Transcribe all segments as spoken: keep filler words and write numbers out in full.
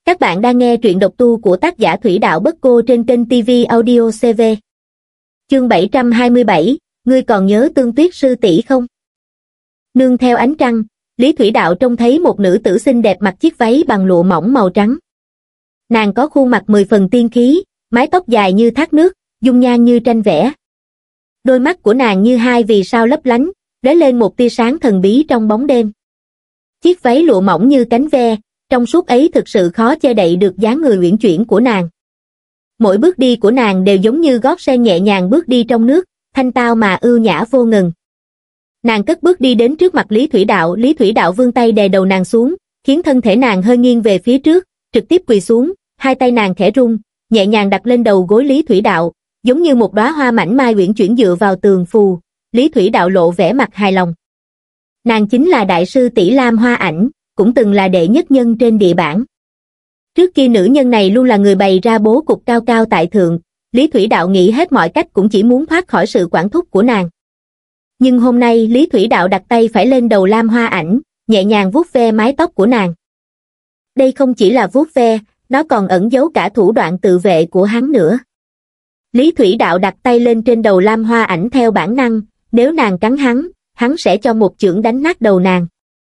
Các bạn đang nghe truyện độc tu của tác giả Thủy Đạo Bất Cô trên kênh ti vi Audio xê vê. Chương bảy trăm hai mươi bảy, ngươi còn nhớ Tương Tuyết sư tỷ không? Nương theo ánh trăng, Lý Thủy Đạo trông thấy một nữ tử xinh đẹp mặc chiếc váy bằng lụa mỏng màu trắng. Nàng có khuôn mặt mười phần tiên khí, mái tóc dài như thác nước, dung nhan như tranh vẽ. Đôi mắt của nàng như hai vì sao lấp lánh, lóe lên một tia sáng thần bí trong bóng đêm. Chiếc váy lụa mỏng như cánh ve, trong suốt ấy thực sự khó che đậy được dáng người uyển chuyển của nàng. Mỗi bước đi của nàng đều giống như gót sen nhẹ nhàng bước đi trong nước, thanh tao mà ưu nhã vô ngần. Nàng cất bước đi đến trước mặt Lý Thủy Đạo, Lý Thủy Đạo vươn tay đè đầu nàng xuống, khiến thân thể nàng hơi nghiêng về phía trước, trực tiếp quỳ xuống, hai tay nàng khẽ rung, nhẹ nhàng đặt lên đầu gối Lý Thủy Đạo, giống như một đóa hoa mảnh mai uyển chuyển dựa vào tường phù. Lý Thủy Đạo lộ vẻ mặt hài lòng. Nàng chính là đại sư tỷ Lam Hoa Ảnh, cũng từng là đệ nhất nhân trên địa bản. Trước kia nữ nhân này luôn là người bày ra bố cục cao cao tại thượng, Lý Thủy Đạo nghĩ hết mọi cách cũng chỉ muốn thoát khỏi sự quản thúc của nàng. Nhưng hôm nay Lý Thủy Đạo đặt tay phải lên đầu Lam Hoa Ảnh, nhẹ nhàng vuốt ve mái tóc của nàng. Đây không chỉ là vuốt ve, nó còn ẩn giấu cả thủ đoạn tự vệ của hắn nữa. Lý Thủy Đạo đặt tay lên trên đầu Lam Hoa Ảnh theo bản năng, nếu nàng cắn hắn, hắn sẽ cho một chưởng đánh nát đầu nàng.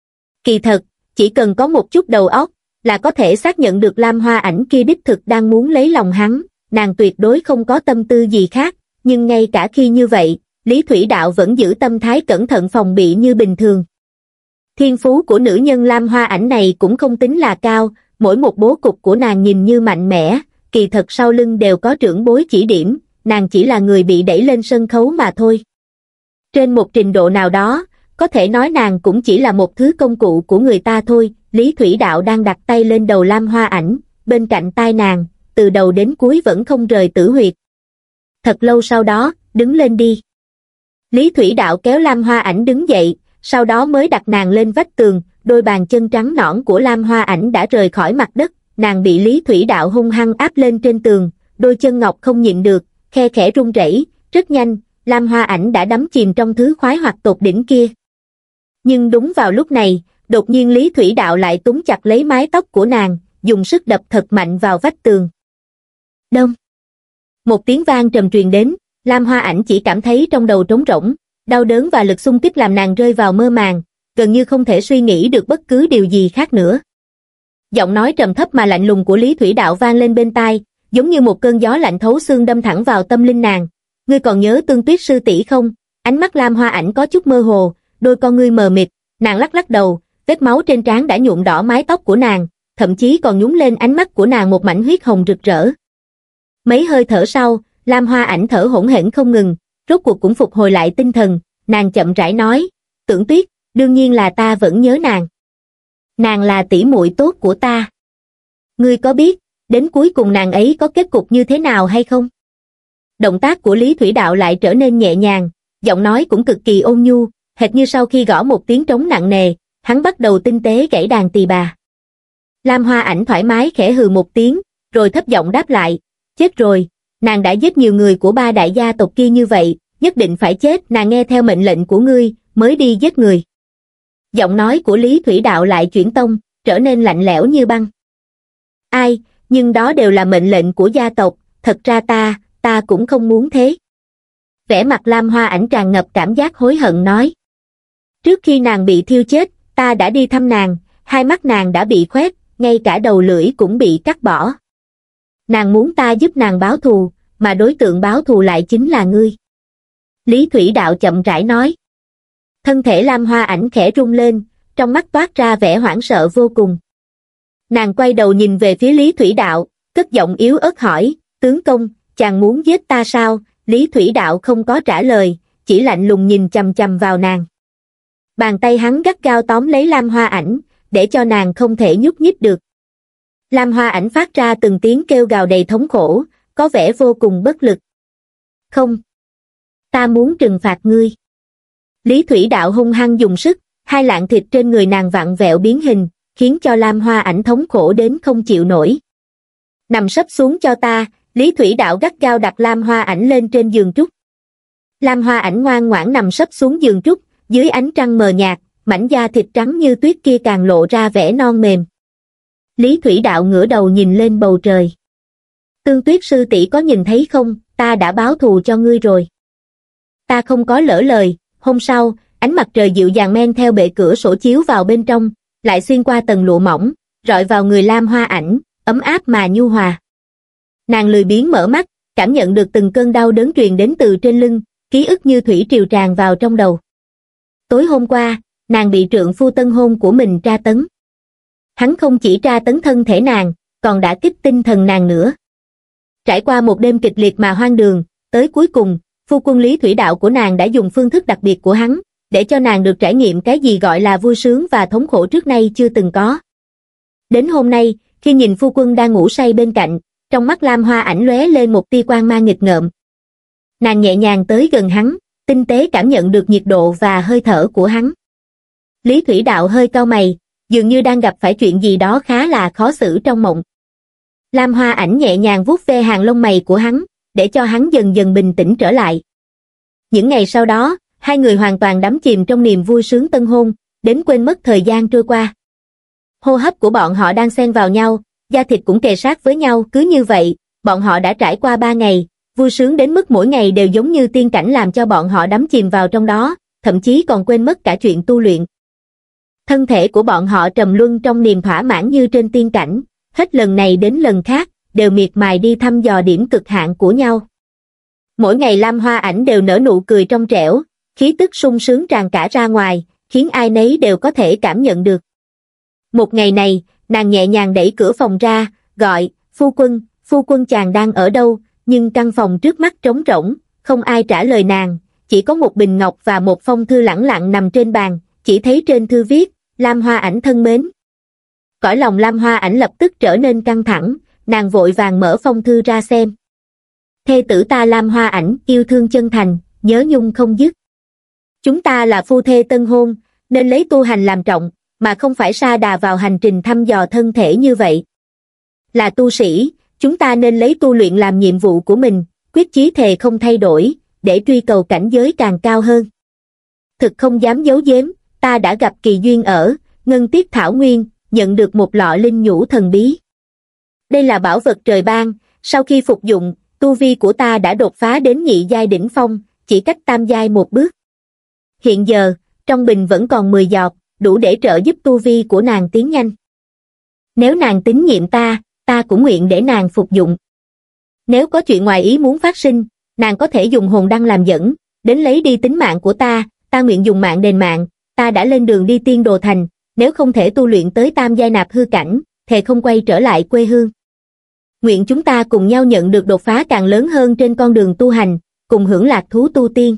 Kỳ thật, chỉ cần có một chút đầu óc, là có thể xác nhận được Lam Hoa Ảnh kia đích thực đang muốn lấy lòng hắn, nàng tuyệt đối không có tâm tư gì khác, nhưng ngay cả khi như vậy, Lý Thủy Đạo vẫn giữ tâm thái cẩn thận phòng bị như bình thường. Thiên phú của nữ nhân Lam Hoa Ảnh này cũng không tính là cao, mỗi một bố cục của nàng nhìn như mạnh mẽ, kỳ thật sau lưng đều có trưởng bối chỉ điểm, nàng chỉ là người bị đẩy lên sân khấu mà thôi. Trên một trình độ nào đó, có thể nói nàng cũng chỉ là một thứ công cụ của người ta thôi. Lý Thủy Đạo đang đặt tay lên đầu Lam Hoa Ảnh, bên cạnh tai nàng, từ đầu đến cuối vẫn không rời tử huyệt. Thật lâu sau đó, đứng lên đi. Lý Thủy Đạo kéo Lam Hoa Ảnh đứng dậy, sau đó mới đặt nàng lên vách tường, đôi bàn chân trắng nõn của Lam Hoa Ảnh đã rời khỏi mặt đất, nàng bị Lý Thủy Đạo hung hăng áp lên trên tường, đôi chân ngọc không nhịn được, khe khẽ run rẩy, rất nhanh, Lam Hoa Ảnh đã đắm chìm trong thứ khoái hoạt tột đỉnh kia. Nhưng đúng vào lúc này, đột nhiên Lý Thủy Đạo lại túm chặt lấy mái tóc của nàng, dùng sức đập thật mạnh vào vách tường. Đông. Một tiếng vang trầm truyền đến, Lam Hoa Ảnh chỉ cảm thấy trong đầu trống rỗng, đau đớn và lực xung kích làm nàng rơi vào mơ màng, gần như không thể suy nghĩ được bất cứ điều gì khác nữa. Giọng nói trầm thấp mà lạnh lùng của Lý Thủy Đạo vang lên bên tai, giống như một cơn gió lạnh thấu xương đâm thẳng vào tâm linh nàng. Ngươi còn nhớ Tương Tuyết sư tỷ không? Ánh mắt Lam Hoa Ảnh có chút mơ hồ, đôi con ngươi mờ mịt, nàng lắc lắc đầu, vết máu trên trán đã nhuộm đỏ mái tóc của nàng, thậm chí còn nhúng lên ánh mắt của nàng một mảnh huyết hồng rực rỡ. Mấy hơi thở sau, Lam Hoa Ảnh thở hổn hển không ngừng, rốt cuộc cũng phục hồi lại tinh thần, nàng chậm rãi nói, Tưởng Tuyết, đương nhiên là ta vẫn nhớ nàng. Nàng là tỷ muội tốt của ta. Ngươi có biết, đến cuối cùng nàng ấy có kết cục như thế nào hay không? Động tác của Lý Thủy Đạo lại trở nên nhẹ nhàng, giọng nói cũng cực kỳ ôn nhu, hệt như sau khi gõ một tiếng trống nặng nề, hắn bắt đầu tinh tế gảy đàn tỳ bà. Lam Hoa Ảnh thoải mái khẽ hừ một tiếng, rồi thấp giọng đáp lại, chết rồi, nàng đã giết nhiều người của ba đại gia tộc kia như vậy, nhất định phải chết, nàng nghe theo mệnh lệnh của ngươi, mới đi giết người. Giọng nói của Lý Thủy Đạo lại chuyển tông, trở nên lạnh lẽo như băng. Ai, nhưng đó đều là mệnh lệnh của gia tộc, thật ra ta, ta cũng không muốn thế. Vẻ mặt Lam Hoa Ảnh tràn ngập cảm giác hối hận nói. Trước khi nàng bị thiêu chết, ta đã đi thăm nàng, hai mắt nàng đã bị khoét, ngay cả đầu lưỡi cũng bị cắt bỏ. Nàng muốn ta giúp nàng báo thù, mà đối tượng báo thù lại chính là ngươi. Lý Thủy Đạo chậm rãi nói. Thân thể Lam Hoa Ảnh khẽ rung lên, trong mắt toát ra vẻ hoảng sợ vô cùng. Nàng quay đầu nhìn về phía Lý Thủy Đạo, cất giọng yếu ớt hỏi, tướng công, chàng muốn giết ta sao? Lý Thủy Đạo không có trả lời, chỉ lạnh lùng nhìn chằm chằm vào nàng. Bàn tay hắn gắt gao tóm lấy Lam Hoa Ảnh, để cho nàng không thể nhúc nhích được. Lam Hoa Ảnh phát ra từng tiếng kêu gào đầy thống khổ, có vẻ vô cùng bất lực. Không. Ta muốn trừng phạt ngươi. Lý Thủy Đạo hung hăng dùng sức, hai lạng thịt trên người nàng vặn vẹo biến hình, khiến cho Lam Hoa Ảnh thống khổ đến không chịu nổi. Nằm sấp xuống cho ta, Lý Thủy Đạo gắt gao đặt Lam Hoa Ảnh lên trên giường trúc. Lam Hoa Ảnh ngoan ngoãn nằm sấp xuống giường trúc, dưới ánh trăng mờ nhạt, mảnh da thịt trắng như tuyết kia càng lộ ra vẻ non mềm. Lý Thủy Đạo ngửa đầu nhìn lên bầu trời. Tương Tuyết sư tỷ có nhìn thấy không, ta đã báo thù cho ngươi rồi. Ta không có lỡ lời. Hôm sau, ánh mặt trời dịu dàng men theo bệ cửa sổ chiếu vào bên trong, lại xuyên qua tầng lụa mỏng, rọi vào người Lam Hoa Ảnh, ấm áp mà nhu hòa. Nàng lười biếng mở mắt, cảm nhận được từng cơn đau đớn truyền đến từ trên lưng, ký ức như thủy triều tràn vào trong đầu. Tối hôm qua, nàng bị trượng phu tân hôn của mình tra tấn. Hắn không chỉ tra tấn thân thể nàng, còn đã kích tinh thần nàng nữa. Trải qua một đêm kịch liệt mà hoang đường, tới cuối cùng, phu quân Lý Thủy Đạo của nàng đã dùng phương thức đặc biệt của hắn, để cho nàng được trải nghiệm cái gì gọi là vui sướng và thống khổ trước nay chưa từng có. Đến hôm nay, khi nhìn phu quân đang ngủ say bên cạnh, trong mắt Lam Hoa Ảnh lóe lên một tia quang mang nghịch ngợm. Nàng nhẹ nhàng tới gần hắn, tinh tế cảm nhận được nhiệt độ và hơi thở của hắn. Lý Thủy Đạo hơi cau mày, dường như đang gặp phải chuyện gì đó khá là khó xử trong mộng. Lam Hoa Ảnh nhẹ nhàng vuốt ve hàng lông mày của hắn, để cho hắn dần dần bình tĩnh trở lại. Những ngày sau đó, hai người hoàn toàn đắm chìm trong niềm vui sướng tân hôn, đến quên mất thời gian trôi qua. Hô hấp của bọn họ đang xen vào nhau, da thịt cũng kề sát với nhau, cứ như vậy, bọn họ đã trải qua ba ngày, vui sướng đến mức mỗi ngày đều giống như tiên cảnh làm cho bọn họ đắm chìm vào trong đó, thậm chí còn quên mất cả chuyện tu luyện. Thân thể của bọn họ trầm luân trong niềm thỏa mãn như trên tiên cảnh, hết lần này đến lần khác, đều miệt mài đi thăm dò điểm cực hạn của nhau. Mỗi ngày Lam Hoa Ảnh đều nở nụ cười trong trẻo, khí tức sung sướng tràn cả ra ngoài, khiến ai nấy đều có thể cảm nhận được. Một ngày này, nàng nhẹ nhàng đẩy cửa phòng ra, gọi, phu quân, phu quân chàng đang ở đâu, nhưng căn phòng trước mắt trống rỗng, không ai trả lời nàng, chỉ có một bình ngọc và một phong thư lẳng lặng nằm trên bàn, chỉ thấy trên thư viết, Lam Hoa Ảnh thân mến. Cõi lòng Lam Hoa Ảnh lập tức trở nên căng thẳng, nàng vội vàng mở phong thư ra xem. Thê tử ta Lam Hoa Ảnh yêu thương chân thành, nhớ nhung không dứt. Chúng ta là phu thê tân hôn, nên lấy tu hành làm trọng, mà không phải sa đà vào hành trình thăm dò thân thể như vậy. Là tu sĩ, chúng ta nên lấy tu luyện làm nhiệm vụ của mình, quyết chí thề không thay đổi, để truy cầu cảnh giới càng cao hơn. Thực không dám giấu giếm, ta đã gặp kỳ duyên ở Ngân Tiết Thảo Nguyên, nhận được một lọ linh nhũ thần bí. Đây là bảo vật trời ban, sau khi phục dụng, tu vi của ta đã đột phá đến nhị giai đỉnh phong, chỉ cách tam giai một bước. Hiện giờ, trong bình vẫn còn mười giọt, đủ để trợ giúp tu vi của nàng tiến nhanh. Nếu nàng tín nhiệm ta, ta cũng nguyện để nàng phục dụng. Nếu có chuyện ngoài ý muốn phát sinh, nàng có thể dùng hồn đăng làm dẫn, đến lấy đi tính mạng của ta, ta nguyện dùng mạng đền mạng, ta đã lên đường đi Tiên Đồ Thành, nếu không thể tu luyện tới tam giai nạp hư cảnh, thề không quay trở lại quê hương. Nguyện chúng ta cùng nhau nhận được đột phá càng lớn hơn trên con đường tu hành, cùng hưởng lạc thú tu tiên.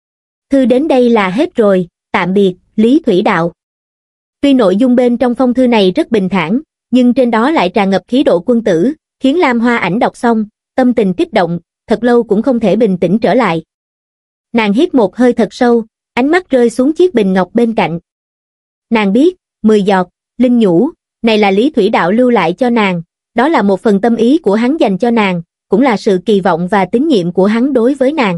Thư đến đây là hết rồi, tạm biệt, Lý Thủy Đạo. Tuy nội dung bên trong phong thư này rất bình thản, nhưng trên đó lại tràn ngập khí độ quân tử, khiến Lam Hoa Ảnh đọc xong, tâm tình kích động, thật lâu cũng không thể bình tĩnh trở lại. Nàng hít một hơi thật sâu, ánh mắt rơi xuống chiếc bình ngọc bên cạnh. Nàng biết, mười giọt, linh nhũ, này là Lý Thủy Đạo lưu lại cho nàng, đó là một phần tâm ý của hắn dành cho nàng, cũng là sự kỳ vọng và tín nhiệm của hắn đối với nàng.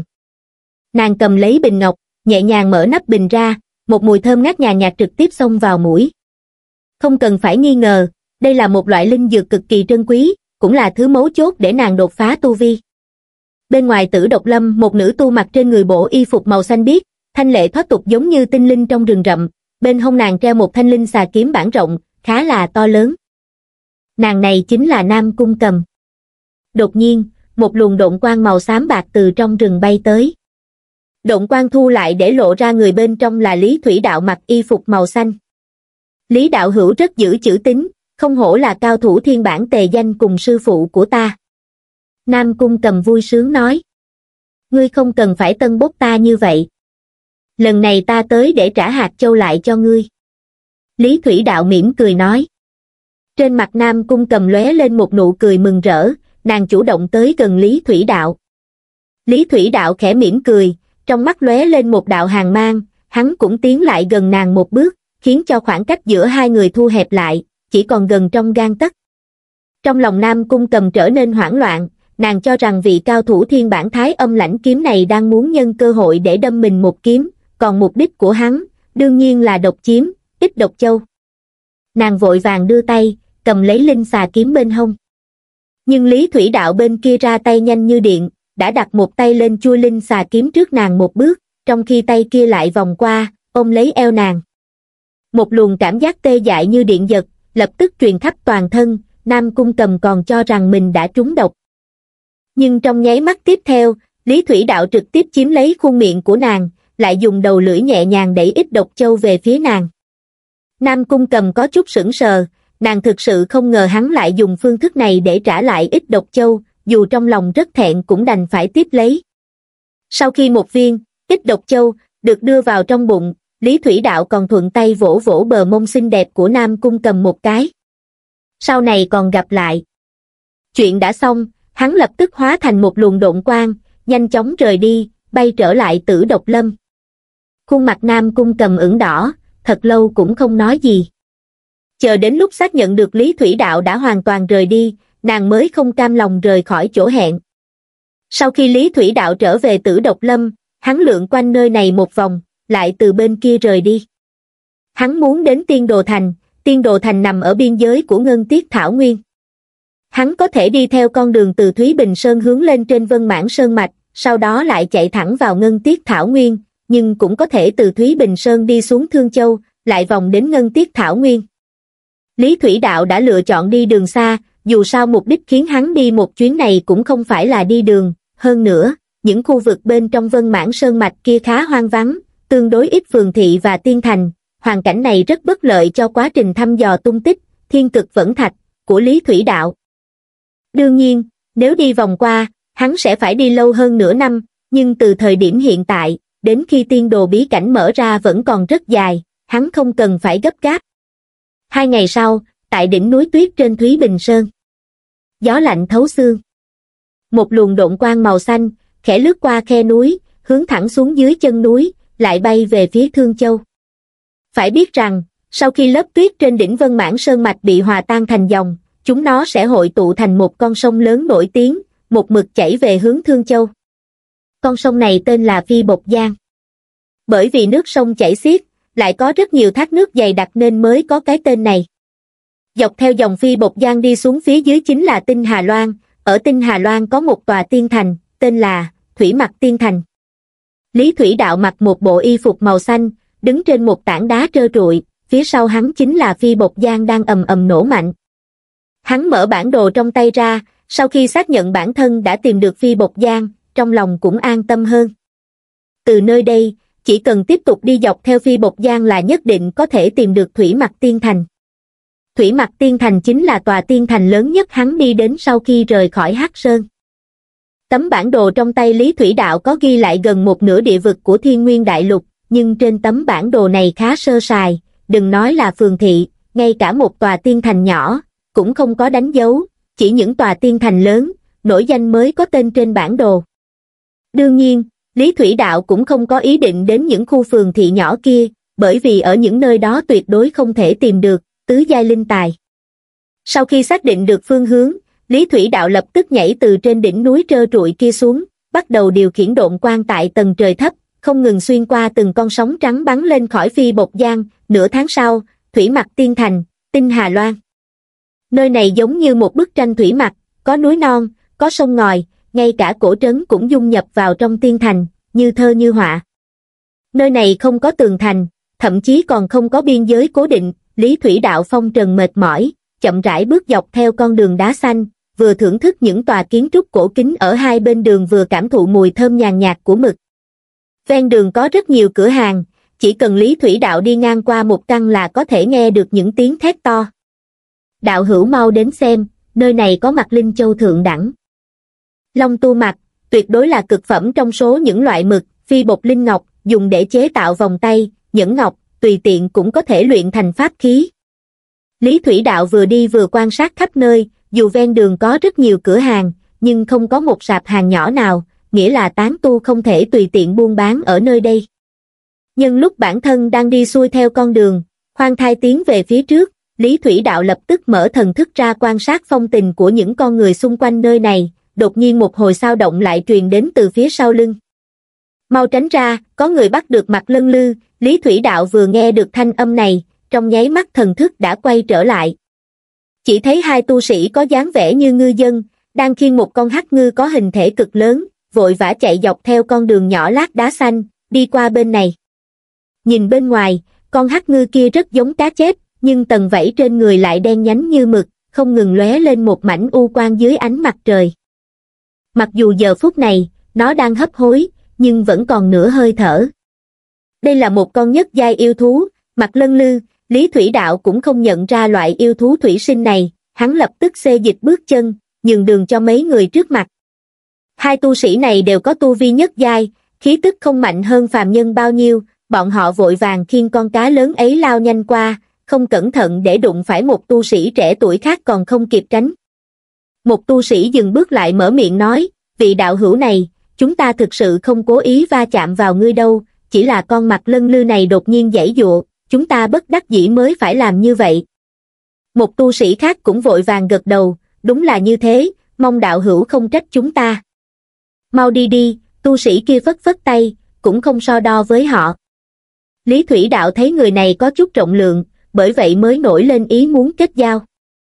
Nàng cầm lấy bình ngọc, nhẹ nhàng mở nắp bình ra, một mùi thơm ngát nhàn nhạt trực tiếp xông vào mũi. Không cần phải nghi ngờ, đây là một loại linh dược cực kỳ trân quý, cũng là thứ mấu chốt để nàng đột phá tu vi. Bên ngoài Tử Độc Lâm, một nữ tu mặc trên người bộ y phục màu xanh biếc, thanh lệ thoát tục giống như tinh linh trong rừng rậm, bên hông nàng treo một thanh linh xà kiếm bản rộng, khá là to lớn. Nàng này chính là Nam Cung Cầm. Đột nhiên, một luồng độn quang màu xám bạc từ trong rừng bay tới. Độn quang thu lại để lộ ra người bên trong là Lý Thủy Đạo mặc y phục màu xanh. Lý đạo hữu rất giữ chữ tín, không hổ là cao thủ thiên bản tề danh cùng sư phụ của ta. Nam Cung Cầm vui sướng nói. Ngươi không cần phải tân bốc ta như vậy. Lần này ta tới để trả hạt châu lại cho ngươi. Lý Thủy Đạo mỉm cười nói. Trên mặt Nam Cung Cầm lóe lên một nụ cười mừng rỡ, nàng chủ động tới gần Lý Thủy Đạo. Lý Thủy Đạo khẽ mỉm cười, trong mắt lóe lên một đạo hàn mang, hắn cũng tiến lại gần nàng một bước, khiến cho khoảng cách giữa hai người thu hẹp lại, chỉ còn gần trong gang tấc. Trong lòng Nam Cung Cầm trở nên hoảng loạn, nàng cho rằng vị cao thủ thiên bản thái âm lãnh kiếm này đang muốn nhân cơ hội để đâm mình một kiếm, còn mục đích của hắn, đương nhiên là độc chiếm, ít độc châu. Nàng vội vàng đưa tay, cầm lấy linh xà kiếm bên hông. Nhưng Lý Thủy Đạo bên kia ra tay nhanh như điện, đã đặt một tay lên chui linh xà kiếm trước nàng một bước, trong khi tay kia lại vòng qua, ôm lấy eo nàng. Một luồng cảm giác tê dại như điện giật, lập tức truyền khắp toàn thân, Nam Cung Cầm còn cho rằng mình đã trúng độc. Nhưng trong nháy mắt tiếp theo, Lý Thủy Đạo trực tiếp chiếm lấy khuôn miệng của nàng, lại dùng đầu lưỡi nhẹ nhàng đẩy ít độc châu về phía nàng. Nam Cung Cầm có chút sững sờ, nàng thực sự không ngờ hắn lại dùng phương thức này để trả lại ít độc châu, dù trong lòng rất thẹn cũng đành phải tiếp lấy. Sau khi một viên, ít độc châu, được đưa vào trong bụng, Lý Thủy Đạo còn thuận tay vỗ vỗ bờ mông xinh đẹp của Nam Cung Cầm một cái. Sau này còn gặp lại. Chuyện đã xong, hắn lập tức hóa thành một luồng độn quang, nhanh chóng rời đi, bay trở lại Tử Độc Lâm. Khuôn mặt Nam Cung Cầm ửng đỏ, thật lâu cũng không nói gì. Chờ đến lúc xác nhận được Lý Thủy Đạo đã hoàn toàn rời đi, nàng mới không cam lòng rời khỏi chỗ hẹn. Sau khi Lý Thủy Đạo trở về Tử Độc Lâm, hắn lượn quanh nơi này một vòng, lại từ bên kia rời đi. Hắn muốn đến Tiên Đồ Thành, Tiên Đồ Thành nằm ở biên giới của Ngân Tiết Thảo Nguyên. Hắn có thể đi theo con đường từ Thúy Bình Sơn hướng lên trên Vân Mãn Sơn Mạch, sau đó lại chạy thẳng vào Ngân Tiết Thảo Nguyên, nhưng cũng có thể từ Thúy Bình Sơn đi xuống Thương Châu, lại vòng đến Ngân Tiết Thảo Nguyên. Lý Thủy Đạo đã lựa chọn đi đường xa, dù sao mục đích khiến hắn đi một chuyến này cũng không phải là đi đường, hơn nữa, những khu vực bên trong Vân Mãn Sơn Mạch kia khá hoang vắng, tương đối ít phường thị và tiên thành, hoàn cảnh này rất bất lợi cho quá trình thăm dò tung tích, thiên cực vẫn thạch, của Lý Thủy Đạo. Đương nhiên, nếu đi vòng qua, hắn sẽ phải đi lâu hơn nửa năm, nhưng từ thời điểm hiện tại, đến khi tiên đồ bí cảnh mở ra vẫn còn rất dài, hắn không cần phải gấp gáp. Hai ngày sau, tại đỉnh núi tuyết trên Thúy Bình Sơn. Gió lạnh thấu xương. Một luồng độn quang màu xanh, khẽ lướt qua khe núi, hướng thẳng xuống dưới chân núi, lại bay về phía Thương Châu. Phải biết rằng, sau khi lớp tuyết trên đỉnh Vân Mãn Sơn Mạch bị hòa tan thành dòng, chúng nó sẽ hội tụ thành một con sông lớn nổi tiếng, một mực chảy về hướng Thương Châu. Con sông này tên là Phi Bộc Giang. Bởi vì nước sông chảy xiết, lại có rất nhiều thác nước dày đặc nên mới có cái tên này. Dọc theo dòng Phi Bộc Giang đi xuống phía dưới chính là Tinh Hà Loan, ở Tinh Hà Loan có một tòa tiên thành, tên là Thủy Mặc Tiên Thành. Lý Thủy Đạo mặc một bộ y phục màu xanh, đứng trên một tảng đá trơ trụi, phía sau hắn chính là Phi Bộc Giang đang ầm ầm nổ mạnh. Hắn mở bản đồ trong tay ra, sau khi xác nhận bản thân đã tìm được Phi Bộc Giang, trong lòng cũng an tâm hơn. Từ nơi đây, chỉ cần tiếp tục đi dọc theo Phi Bộc Giang là nhất định có thể tìm được Thủy Mặc Tiên Thành. Thủy Mặc Tiên Thành chính là tòa tiên thành lớn nhất hắn đi đến sau khi rời khỏi Hắc Sơn. Tấm bản đồ trong tay Lý Thủy Đạo có ghi lại gần một nửa địa vực của Thiên Nguyên Đại Lục, nhưng trên tấm bản đồ này khá sơ sài, đừng nói là phường thị, ngay cả một tòa tiên thành nhỏ, cũng không có đánh dấu, chỉ những tòa tiên thành lớn, nổi danh mới có tên trên bản đồ. Đương nhiên, Lý Thủy Đạo cũng không có ý định đến những khu phường thị nhỏ kia, bởi vì ở những nơi đó tuyệt đối không thể tìm được tứ giai linh tài. Sau khi xác định được phương hướng, Lý Thủy Đạo lập tức nhảy từ trên đỉnh núi trơ trụi kia xuống, bắt đầu điều khiển độn quang tại tầng trời thấp, không ngừng xuyên qua từng con sóng trắng bắn lên khỏi Phi Bộc Giang. Nửa tháng sau, Thủy Mặc Tiên Thành, Tinh Hà Loan. Nơi này giống như một bức tranh thủy mặc, có núi non, có sông ngòi, ngay cả cổ trấn cũng dung nhập vào trong tiên thành, như thơ như họa. Nơi này không có tường thành, thậm chí còn không có biên giới cố định. Lý Thủy Đạo phong trần mệt mỏi, chậm rãi bước dọc theo con đường đá xanh, vừa thưởng thức những tòa kiến trúc cổ kính ở hai bên đường vừa cảm thụ mùi thơm nhàn nhạt của mực. Ven đường có rất nhiều cửa hàng, chỉ cần Lý Thủy Đạo đi ngang qua một căn là có thể nghe được những tiếng thét to. Đạo hữu mau đến xem, nơi này có Mạc Linh Châu thượng đẳng. Long tu mạc, tuyệt đối là cực phẩm trong số những loại mực. Phi Bộc Linh Ngọc, dùng để chế tạo vòng tay, nhẫn ngọc, tùy tiện cũng có thể luyện thành pháp khí. Lý Thủy Đạo vừa đi vừa quan sát khắp nơi, dù ven đường có rất nhiều cửa hàng, nhưng không có một sạp hàng nhỏ nào, nghĩa là tán tu không thể tùy tiện buôn bán ở nơi đây. Nhưng lúc bản thân đang đi xuôi theo con đường, khoan thai tiến về phía trước, Lý Thủy Đạo lập tức mở thần thức ra quan sát phong tình của những con người xung quanh nơi này, đột nhiên một hồi sao động lại truyền đến từ phía sau lưng. Mau tránh ra, có người bắt được Mạc Lân Lư. Lý Thủy Đạo vừa nghe được thanh âm này, trong nháy mắt thần thức đã quay trở lại. Chỉ thấy hai tu sĩ có dáng vẻ như ngư dân, đang khiêng một con hắc ngư có hình thể cực lớn, vội vã chạy dọc theo con đường nhỏ lát đá xanh, đi qua bên này. Nhìn bên ngoài, con hắc ngư kia rất giống cá chép, nhưng tầng vảy trên người lại đen nhánh như mực, không ngừng lóe lên một mảnh u quang dưới ánh mặt trời. Mặc dù giờ phút này, nó đang hấp hối, nhưng vẫn còn nửa hơi thở. Đây là một con nhất giai yêu thú, Mạc Lân Lư. Lý Thủy Đạo cũng không nhận ra loại yêu thú thủy sinh này, hắn lập tức xê dịch bước chân, nhường đường cho mấy người trước mặt. Hai tu sĩ này đều có tu vi nhất giai, khí tức không mạnh hơn phàm nhân bao nhiêu, bọn họ vội vàng khiêng con cá lớn ấy lao nhanh qua, không cẩn thận để đụng phải một tu sĩ trẻ tuổi khác còn không kịp tránh. Một tu sĩ dừng bước lại mở miệng nói, vị đạo hữu này, chúng ta thực sự không cố ý va chạm vào ngươi đâu, chỉ là con Mạc Lân Lư này đột nhiên giãy giụa, chúng ta bất đắc dĩ mới phải làm như vậy. Một tu sĩ khác cũng vội vàng gật đầu, đúng là như thế, mong đạo hữu không trách chúng ta. Mau đi đi, tu sĩ kia phất phất tay, cũng không so đo với họ. Lý Thủy Đạo thấy người này có chút trọng lượng, bởi vậy mới nổi lên ý muốn kết giao.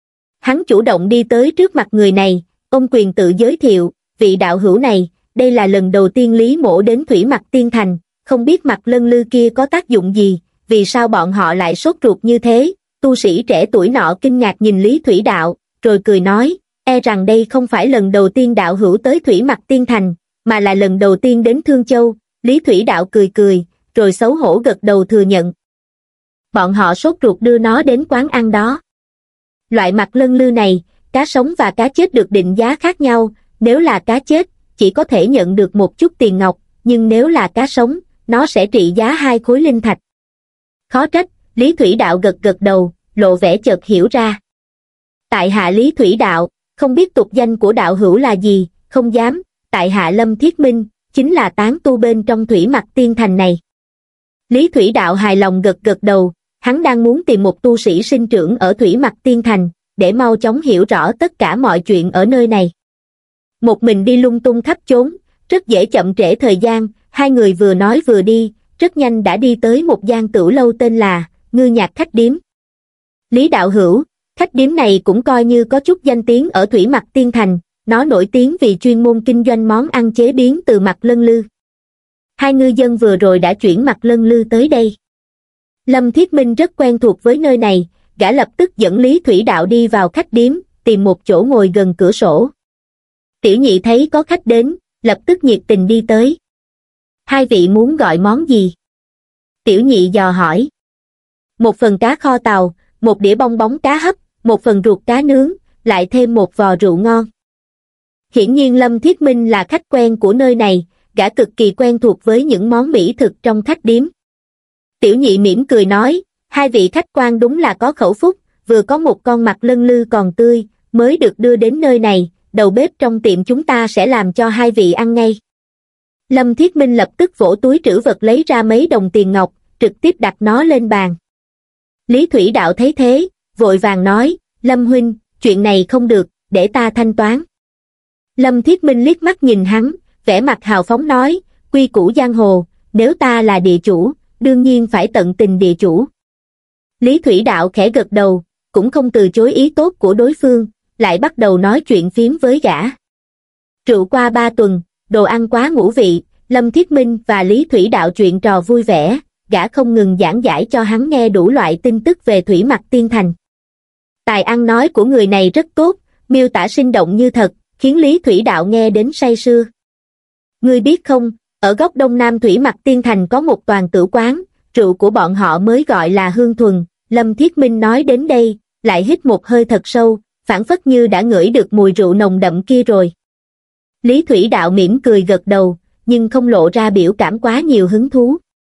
Hắn chủ động đi tới trước mặt người này, ôm quyền tự giới thiệu, vị đạo hữu này, đây là lần đầu tiên Lý Mỗ đến Thủy Mặc Tiên Thành, không biết Mạc Lân Lư kia có tác dụng gì, vì sao bọn họ lại sốt ruột như thế. Tu sĩ trẻ tuổi nọ kinh ngạc nhìn Lý Thủy Đạo, rồi cười nói, e rằng đây không phải lần đầu tiên đạo hữu tới Thủy Mặc Tiên Thành, mà là lần đầu tiên đến Thương Châu. Lý Thủy Đạo cười cười, rồi xấu hổ gật đầu thừa nhận. Bọn họ sốt ruột đưa nó đến quán ăn đó. Loại Mạc Lân Lư này, cá sống và cá chết được định giá khác nhau, nếu là cá chết, chỉ có thể nhận được một chút tiền ngọc, nhưng nếu là cá sống, nó sẽ trị giá hai khối linh thạch. Khó trách, Lý Thủy Đạo gật gật đầu, lộ vẻ chợt hiểu ra. Tại hạ Lý Thủy Đạo, không biết tục danh của đạo hữu là gì, không dám, tại hạ Lâm Thiết Minh, chính là tán tu bên trong Thủy Mặc Tiên Thành này. Lý Thủy Đạo hài lòng gật gật đầu, hắn đang muốn tìm một tu sĩ sinh trưởng ở Thủy Mặc Tiên Thành, để mau chóng hiểu rõ tất cả mọi chuyện ở nơi này. Một mình đi lung tung khắp chốn, rất dễ chậm trễ thời gian, hai người vừa nói vừa đi, rất nhanh đã đi tới một gian tửu lâu tên là Ngư Nhạc Khách Điếm. Lý đạo hữu, khách điếm này cũng coi như có chút danh tiếng ở Thủy Mặc Tiên Thành, nó nổi tiếng vì chuyên môn kinh doanh món ăn chế biến từ Mạc Lân Lư. Hai ngư dân vừa rồi đã chuyển Mạc Lân Lư tới đây. Lâm Thiết Minh rất quen thuộc với nơi này, gã lập tức dẫn Lý Thủy Đạo đi vào khách điếm, tìm một chỗ ngồi gần cửa sổ. Tiểu nhị thấy có khách đến, lập tức nhiệt tình đi tới. Hai vị muốn gọi món gì? Tiểu nhị dò hỏi. Một phần cá kho tàu, một đĩa bong bóng cá hấp, một phần ruột cá nướng, lại thêm một vò rượu ngon. Hiển nhiên Lâm Thiết Minh là khách quen của nơi này, gã cực kỳ quen thuộc với những món mỹ thực trong khách điếm. Tiểu nhị mỉm cười nói, hai vị khách quan đúng là có khẩu phúc, vừa có một con Mạc Lân Lư còn tươi, mới được đưa đến nơi này, đầu bếp trong tiệm chúng ta sẽ làm cho hai vị ăn ngay. Lâm Thiết Minh lập tức vỗ túi trữ vật lấy ra mấy đồng tiền ngọc, trực tiếp đặt nó lên bàn. Lý Thủy Đạo thấy thế, vội vàng nói, Lâm huynh, chuyện này không được, để ta thanh toán. Lâm Thiết Minh liếc mắt nhìn hắn, vẻ mặt hào phóng nói, quy củ giang hồ, nếu ta là địa chủ, đương nhiên phải tận tình địa chủ. Lý Thủy Đạo khẽ gật đầu, cũng không từ chối ý tốt của đối phương, lại bắt đầu nói chuyện phiếm với gã. Rượu qua ba tuần, đồ ăn quá ngũ vị, Lâm Thiết Minh và Lý Thủy Đạo chuyện trò vui vẻ, gã không ngừng giảng giải cho hắn nghe đủ loại tin tức về Thủy Mặc Tiên Thành. Tài ăn nói của người này rất tốt, miêu tả sinh động như thật, khiến Lý Thủy Đạo nghe đến say sưa. Ngươi biết không, ở góc đông nam Thủy Mặc Tiên Thành có một toàn tử quán, rượu của bọn họ mới gọi là Hương Thuần. Lâm Thiết Minh nói đến đây, lại hít một hơi thật sâu, phảng phất như đã ngửi được mùi rượu nồng đậm kia rồi. Lý Thủy Đạo mỉm cười gật đầu, nhưng không lộ ra biểu cảm quá nhiều hứng thú.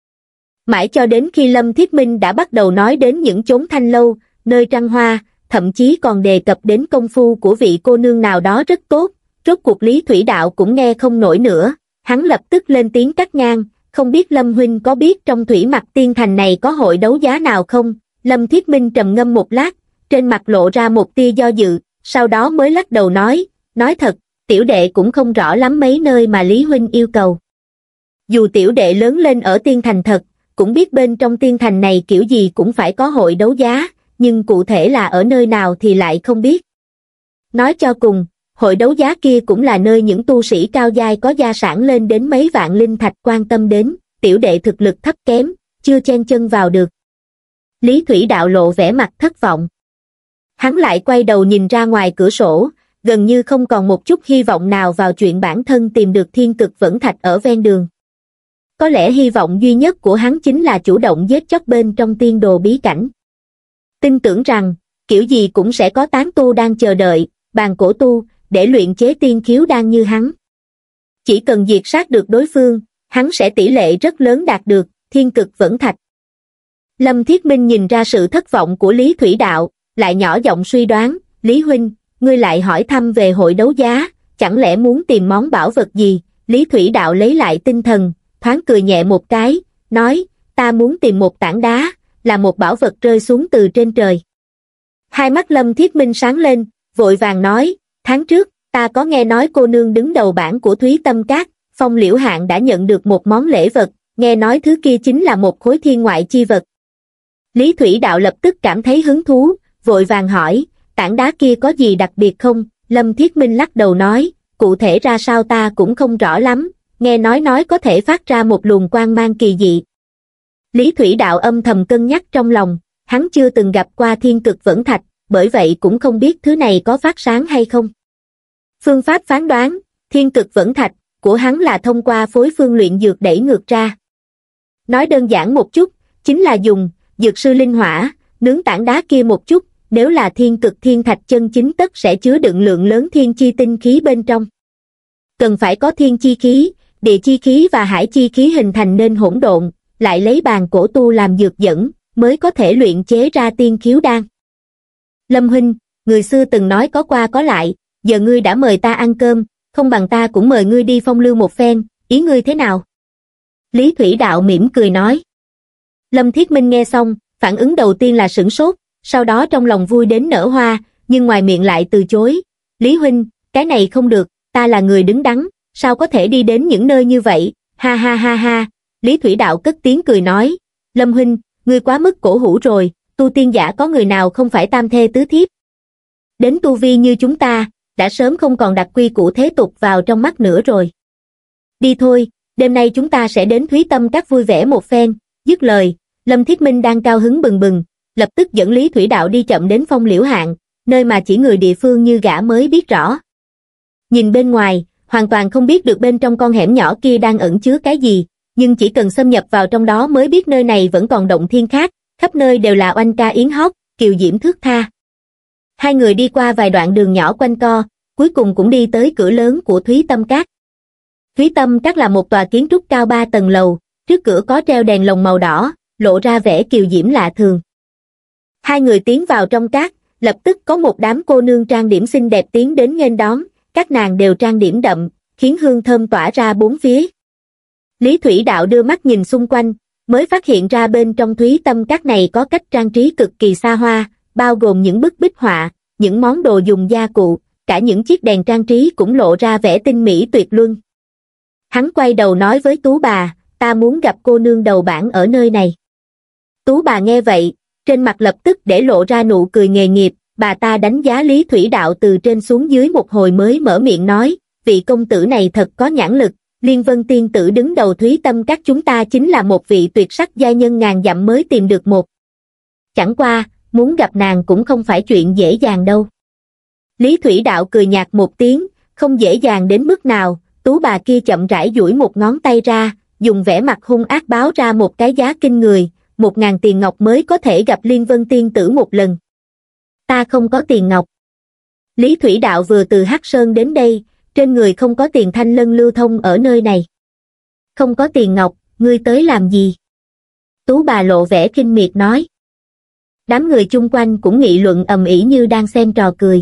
Mãi cho đến khi Lâm Thiết Minh đã bắt đầu nói đến những chốn thanh lâu, nơi trăng hoa, thậm chí còn đề cập đến công phu của vị cô nương nào đó rất tốt, rốt cuộc Lý Thủy Đạo cũng nghe không nổi nữa, hắn lập tức lên tiếng cắt ngang, không biết Lâm huynh có biết trong Thủy Mặc Tiên Thành này có hội đấu giá nào không? Lâm Thiết Minh trầm ngâm một lát, trên mặt lộ ra một tia do dự, sau đó mới lắc đầu nói, nói thật, tiểu đệ cũng không rõ lắm mấy nơi mà Lý huynh yêu cầu. Dù tiểu đệ lớn lên ở Tiên Thành thật, cũng biết bên trong Tiên Thành này kiểu gì cũng phải có hội đấu giá, nhưng cụ thể là ở nơi nào thì lại không biết. Nói cho cùng, hội đấu giá kia cũng là nơi những tu sĩ cao giai có gia sản lên đến mấy vạn linh thạch quan tâm đến, tiểu đệ thực lực thấp kém, chưa chen chân vào được. Lý Thủy Đạo lộ vẻ mặt thất vọng. Hắn lại quay đầu nhìn ra ngoài cửa sổ, gần như không còn một chút hy vọng nào vào chuyện bản thân tìm được thiên cực vẫn thạch ở ven đường. Có lẽ hy vọng duy nhất của hắn chính là chủ động giết chóc bên trong tiên đồ bí cảnh. Tin tưởng rằng, kiểu gì cũng sẽ có tán tu đang chờ đợi, bàn cổ tu, để luyện chế tiên khiếu đan như hắn. Chỉ cần diệt sát được đối phương, hắn sẽ tỷ lệ rất lớn đạt được thiên cực vẫn thạch. Lâm Thiết Minh nhìn ra sự thất vọng của Lý Thủy Đạo, lại nhỏ giọng suy đoán, Lý huynh, ngươi lại hỏi thăm về hội đấu giá, chẳng lẽ muốn tìm món bảo vật gì? Lý Thủy Đạo lấy lại tinh thần, thoáng cười nhẹ một cái, nói, ta muốn tìm một tảng đá, là một bảo vật rơi xuống từ trên trời. Hai mắt Lâm Thiết Minh sáng lên, vội vàng nói, tháng trước, ta có nghe nói cô nương đứng đầu bảng của Thúy Tâm Các, Phong Liễu Hạng đã nhận được một món lễ vật, nghe nói thứ kia chính là một khối thiên ngoại chi vật. Lý Thủy Đạo lập tức cảm thấy hứng thú, vội vàng hỏi, tảng đá kia có gì đặc biệt không? Lâm Thiết Minh lắc đầu nói, cụ thể ra sao ta cũng không rõ lắm, nghe nói nói có thể phát ra một luồng quang mang kỳ dị. Lý Thủy Đạo âm thầm cân nhắc trong lòng, hắn chưa từng gặp qua thiên cực vẫn thạch, bởi vậy cũng không biết thứ này có phát sáng hay không. Phương pháp phán đoán, thiên cực vẫn thạch, của hắn là thông qua phối phương luyện dược đẩy ngược ra. Nói đơn giản một chút, chính là dùng dược sư linh hỏa, nướng tảng đá kia một chút, nếu là thiên cực thiên thạch chân chính tất sẽ chứa đựng lượng lớn thiên chi tinh khí bên trong. Cần phải có thiên chi khí, địa chi khí và hải chi khí hình thành nên hỗn độn, lại lấy bàn cổ tu làm dược dẫn, mới có thể luyện chế ra tiên khiếu đan. Lâm huynh, người xưa từng nói có qua có lại, giờ ngươi đã mời ta ăn cơm, không bằng ta cũng mời ngươi đi phong lưu một phen, ý ngươi thế nào? Lý Thủy Đạo mỉm cười nói. Lâm Thiết Minh nghe xong, phản ứng đầu tiên là sửng sốt, sau đó trong lòng vui đến nở hoa, nhưng ngoài miệng lại từ chối. Lý huynh, cái này không được, ta là người đứng đắn, sao có thể đi đến những nơi như vậy, ha ha ha ha. Lý Thủy Đạo cất tiếng cười nói, Lâm huynh, ngươi quá mức cổ hủ rồi, tu tiên giả có người nào không phải tam thê tứ thiếp. Đến tu vi như chúng ta, đã sớm không còn đặt quy củ thế tục vào trong mắt nữa rồi. Đi thôi, đêm nay chúng ta sẽ đến Thúy Tâm Các vui vẻ một phen. Dứt lời, Lâm Thiết Minh đang cao hứng bừng bừng, lập tức dẫn Lý Thủy Đạo đi chậm đến Phong Liễu Hạng, nơi mà chỉ người địa phương như gã mới biết rõ. Nhìn bên ngoài, hoàn toàn không biết được bên trong con hẻm nhỏ kia đang ẩn chứa cái gì, nhưng chỉ cần xâm nhập vào trong đó mới biết nơi này vẫn còn động thiên khác, khắp nơi đều là oanh ca yến hót, kiều diễm thước tha. Hai người đi qua vài đoạn đường nhỏ quanh co, cuối cùng cũng đi tới cửa lớn của Thúy Tâm Các. Thúy Tâm Các là một tòa kiến trúc cao ba tầng lầu, trước cửa có treo đèn lồng màu đỏ, lộ ra vẻ kiều diễm lạ thường. Hai người tiến vào trong các, lập tức có một đám cô nương trang điểm xinh đẹp tiến đến nghênh đón, các nàng đều trang điểm đậm, khiến hương thơm tỏa ra bốn phía. Lý Thủy Đạo đưa mắt nhìn xung quanh, mới phát hiện ra bên trong Thúy Tâm Các này có cách trang trí cực kỳ xa hoa, bao gồm những bức bích họa, những món đồ dùng gia cụ, cả những chiếc đèn trang trí cũng lộ ra vẻ tinh mỹ tuyệt luân. Hắn quay đầu nói với Tú bà, ta muốn gặp cô nương đầu bảng ở nơi này. Tú bà nghe vậy, trên mặt lập tức để lộ ra nụ cười nghề nghiệp, bà ta đánh giá Lý Thủy Đạo từ trên xuống dưới một hồi mới mở miệng nói, vị công tử này thật có nhãn lực, Liên Vân tiên tử đứng đầu Thúy Tâm Các chúng ta chính là một vị tuyệt sắc giai nhân ngàn dặm mới tìm được một. Chẳng qua, muốn gặp nàng cũng không phải chuyện dễ dàng đâu. Lý Thủy Đạo cười nhạt một tiếng, không dễ dàng đến mức nào, Tú bà kia chậm rãi duỗi một ngón tay ra, dùng vẻ mặt hung ác báo ra một cái giá kinh người, một ngàn tiền ngọc mới có thể gặp Liên Vân tiên tử một lần. Ta không có tiền ngọc. Lý Thủy Đạo vừa từ Hắc Sơn đến đây, trên người không có tiền thanh lân lưu thông ở nơi này. Không có tiền ngọc, ngươi tới làm gì? Tú bà lộ vẻ kinh miệt nói. Đám người chung quanh cũng nghị luận ầm ĩ như đang xem trò cười.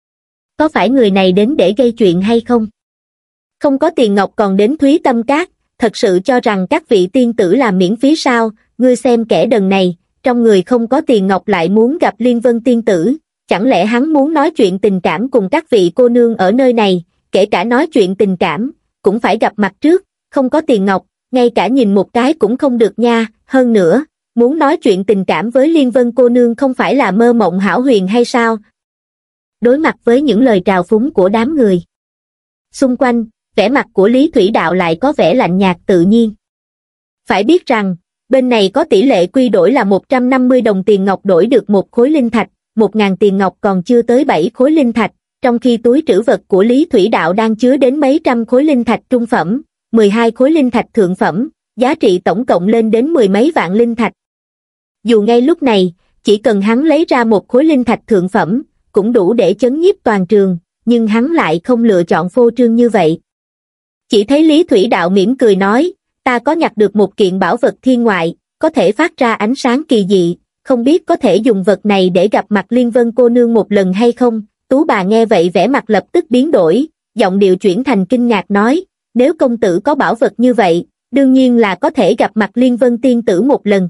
Có phải người này đến để gây chuyện hay không? Không có tiền ngọc còn đến Thúy Tâm Các, thật sự cho rằng các vị tiên tử làm miễn phí sao? Ngươi xem kẻ đần này, trong người không có tiền ngọc lại muốn gặp Liên Vân tiên tử, chẳng lẽ hắn muốn nói chuyện tình cảm cùng các vị cô nương ở nơi này, kể cả nói chuyện tình cảm, cũng phải gặp mặt trước, không có tiền ngọc, ngay cả nhìn một cái cũng không được nha, hơn nữa, Muốn nói chuyện tình cảm với Liên Vân cô nương không phải là mơ mộng hão huyền hay sao? Đối mặt với những lời trào phúng của đám người xung quanh, vẻ mặt của Lý Thủy Đạo lại có vẻ lạnh nhạt tự nhiên. Phải biết rằng, bên này có tỷ lệ quy đổi là một trăm năm mươi đồng tiền ngọc đổi được một khối linh thạch, một nghìn tiền ngọc còn chưa tới bảy khối linh thạch, trong khi túi trữ vật của Lý Thủy Đạo đang chứa đến mấy trăm khối linh thạch trung phẩm, mười hai khối linh thạch thượng phẩm, giá trị tổng cộng lên đến mười mấy vạn linh thạch. Dù ngay lúc này, chỉ cần hắn lấy ra một khối linh thạch thượng phẩm, cũng đủ để chấn nhiếp toàn trường, nhưng hắn lại không lựa chọn phô trương như vậy. Chỉ thấy Lý Thủy Đạo mỉm cười nói, ta có nhặt được một kiện bảo vật thiên ngoại, có thể phát ra ánh sáng kỳ dị, không biết có thể dùng vật này để gặp mặt Liên Vân cô nương một lần hay không? Tú bà nghe vậy vẻ mặt lập tức biến đổi, giọng điệu chuyển thành kinh ngạc nói, nếu công tử có bảo vật như vậy, đương nhiên là có thể gặp mặt Liên Vân tiên tử một lần.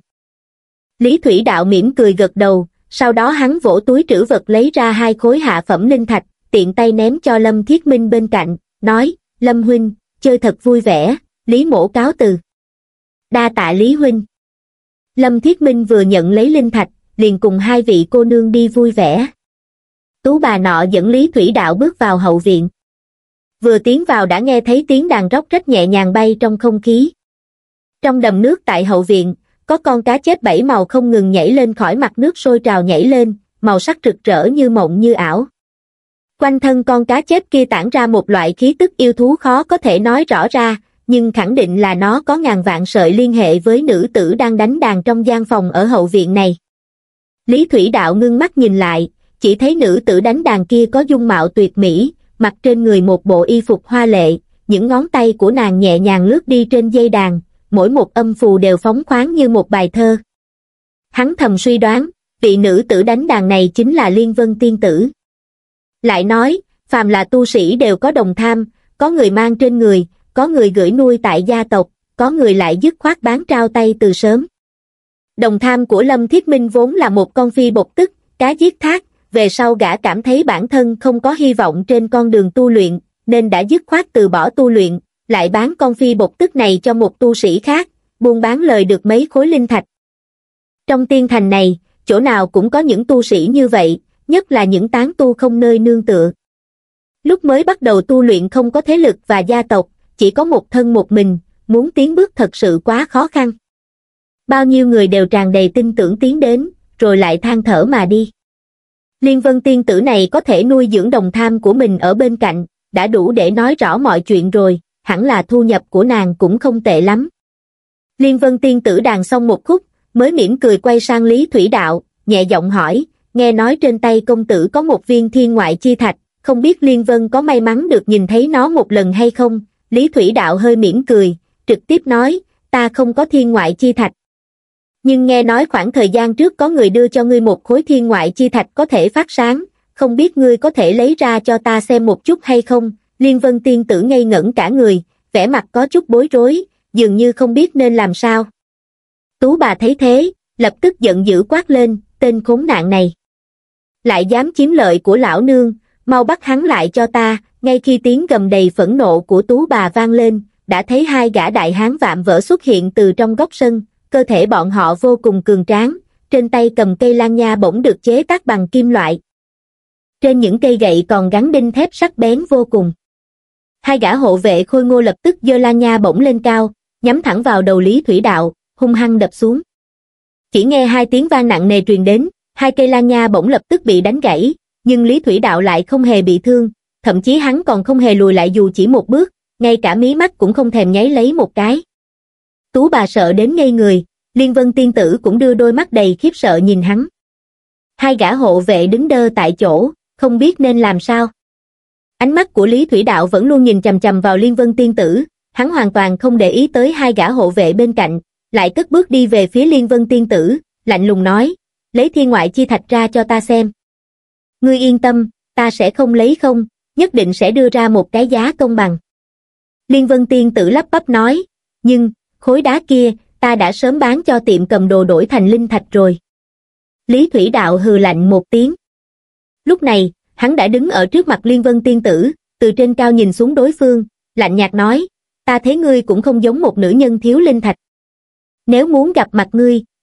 Lý Thủy Đạo mỉm cười gật đầu, sau đó hắn vỗ túi trữ vật lấy ra hai khối hạ phẩm linh thạch, tiện tay ném cho Lâm Thiết Minh bên cạnh, nói, Lâm huynh, chơi thật vui vẻ, Lý mỗ cáo từ. Đa tạ Lý huynh. Lâm Thiết Minh vừa nhận lấy linh thạch, liền cùng hai vị cô nương đi vui vẻ. Tú bà nọ dẫn Lý Thủy Đạo bước vào hậu viện. Vừa tiến vào đã nghe thấy tiếng đàn róc rách nhẹ nhàng bay trong không khí. Trong đầm nước tại hậu viện, có con cá chép bảy màu không ngừng nhảy lên khỏi mặt nước sôi trào nhảy lên, màu sắc rực rỡ như mộng như ảo. Quanh thân con cá chép kia tản ra một loại khí tức yêu thú khó có thể nói rõ ra, nhưng khẳng định là nó có ngàn vạn sợi liên hệ với nữ tử đang đánh đàn trong gian phòng ở hậu viện này. Lý Thủy Đạo ngưng mắt nhìn lại, chỉ thấy nữ tử đánh đàn kia có dung mạo tuyệt mỹ, mặc trên người một bộ y phục hoa lệ, những ngón tay của nàng nhẹ nhàng lướt đi trên dây đàn, mỗi một âm phù đều phóng khoáng như một bài thơ. Hắn thầm suy đoán, vị nữ tử đánh đàn này chính là Liên Vân tiên tử. Lại nói, phàm là tu sĩ đều có đồng tham, có người mang trên người, có người gửi nuôi tại gia tộc, có người lại dứt khoát bán trao tay từ sớm. Đồng tham của Lâm Thiết Minh vốn là một con phi bột tức, cá giết thác, về sau gã cảm thấy bản thân không có hy vọng trên con đường tu luyện, nên đã dứt khoát từ bỏ tu luyện, lại bán con phi bột tức này cho một tu sĩ khác, buôn bán lời được mấy khối linh thạch. Trong tiên thành này, chỗ nào cũng có những tu sĩ như vậy, nhất là những tán tu không nơi nương tựa. Lúc mới bắt đầu tu luyện không có thế lực và gia tộc, chỉ có một thân một mình, muốn tiến bước thật sự quá khó khăn. Bao nhiêu người đều tràn đầy tin tưởng tiến đến, rồi lại than thở mà đi. Liên Vân tiên tử này có thể nuôi dưỡng đồng tham của mình ở bên cạnh, đã đủ để nói rõ mọi chuyện rồi, hẳn là thu nhập của nàng cũng không tệ lắm. Liên Vân tiên tử đàn xong một khúc, mới mỉm cười quay sang Lý Thủy Đạo, nhẹ giọng hỏi, nghe nói trên tay công tử có một viên thiên ngoại chi thạch, không biết Liên Vân có may mắn được nhìn thấy nó một lần hay không? Lý Thủy Đạo hơi mỉm cười, trực tiếp nói, ta không có thiên ngoại chi thạch. Nhưng nghe nói khoảng thời gian trước có người đưa cho ngươi một khối thiên ngoại chi thạch có thể phát sáng, không biết ngươi có thể lấy ra cho ta xem một chút hay không? Liên Vân tiên tử ngây ngẩn cả người, vẻ mặt có chút bối rối, dường như không biết nên làm sao. Tú bà thấy thế, lập tức giận dữ quát lên, tên khốn nạn này. Lại dám chiếm lợi của lão nương, mau bắt hắn lại cho ta. Ngay khi tiếng gầm đầy phẫn nộ của Tú bà vang lên, đã thấy hai gã đại hán vạm vỡ xuất hiện từ trong góc sân, cơ thể bọn họ vô cùng cường tráng, trên tay cầm cây lan nha bổng được chế tác bằng kim loại. Trên những cây gậy còn gắn đinh thép sắc bén vô cùng. Hai gã hộ vệ khôi ngô lập tức giơ lan nha bổng lên cao, nhắm thẳng vào đầu Lý Thủy Đạo, hung hăng đập xuống. Chỉ nghe hai tiếng vang nặng nề truyền đến, hai cây lan nha bổng lập tức bị đánh gãy, nhưng Lý Thủy Đạo lại không hề bị thương, thậm chí hắn còn không hề lùi lại dù chỉ một bước, ngay cả mí mắt cũng không thèm nháy lấy một cái. Tú bà sợ đến ngây người, Liên Vân tiên tử cũng đưa đôi mắt đầy khiếp sợ nhìn hắn. Hai gã hộ vệ đứng đơ tại chỗ, không biết nên làm sao. Ánh mắt của Lý Thủy Đạo vẫn luôn nhìn chằm chằm vào Liên Vân tiên tử, hắn hoàn toàn không để ý tới hai gã hộ vệ bên cạnh, lại cất bước đi về phía Liên Vân tiên tử, lạnh lùng nói, lấy thiên ngoại chi thạch ra cho ta xem. Ngươi yên tâm, ta sẽ không lấy không, nhất định sẽ đưa ra một cái giá công bằng. Liên Vân tiên tử lắp bắp nói, nhưng, khối đá kia, ta đã sớm bán cho tiệm cầm đồ đổi thành linh thạch rồi. Lý Thủy Đạo hừ lạnh một tiếng. Lúc này, hắn đã đứng ở trước mặt Liên Vân tiên tử, từ trên cao nhìn xuống đối phương, lạnh nhạt nói, ta thấy ngươi cũng không giống một nữ nhân thiếu linh thạch. Nếu muốn gặp mặt ngươi,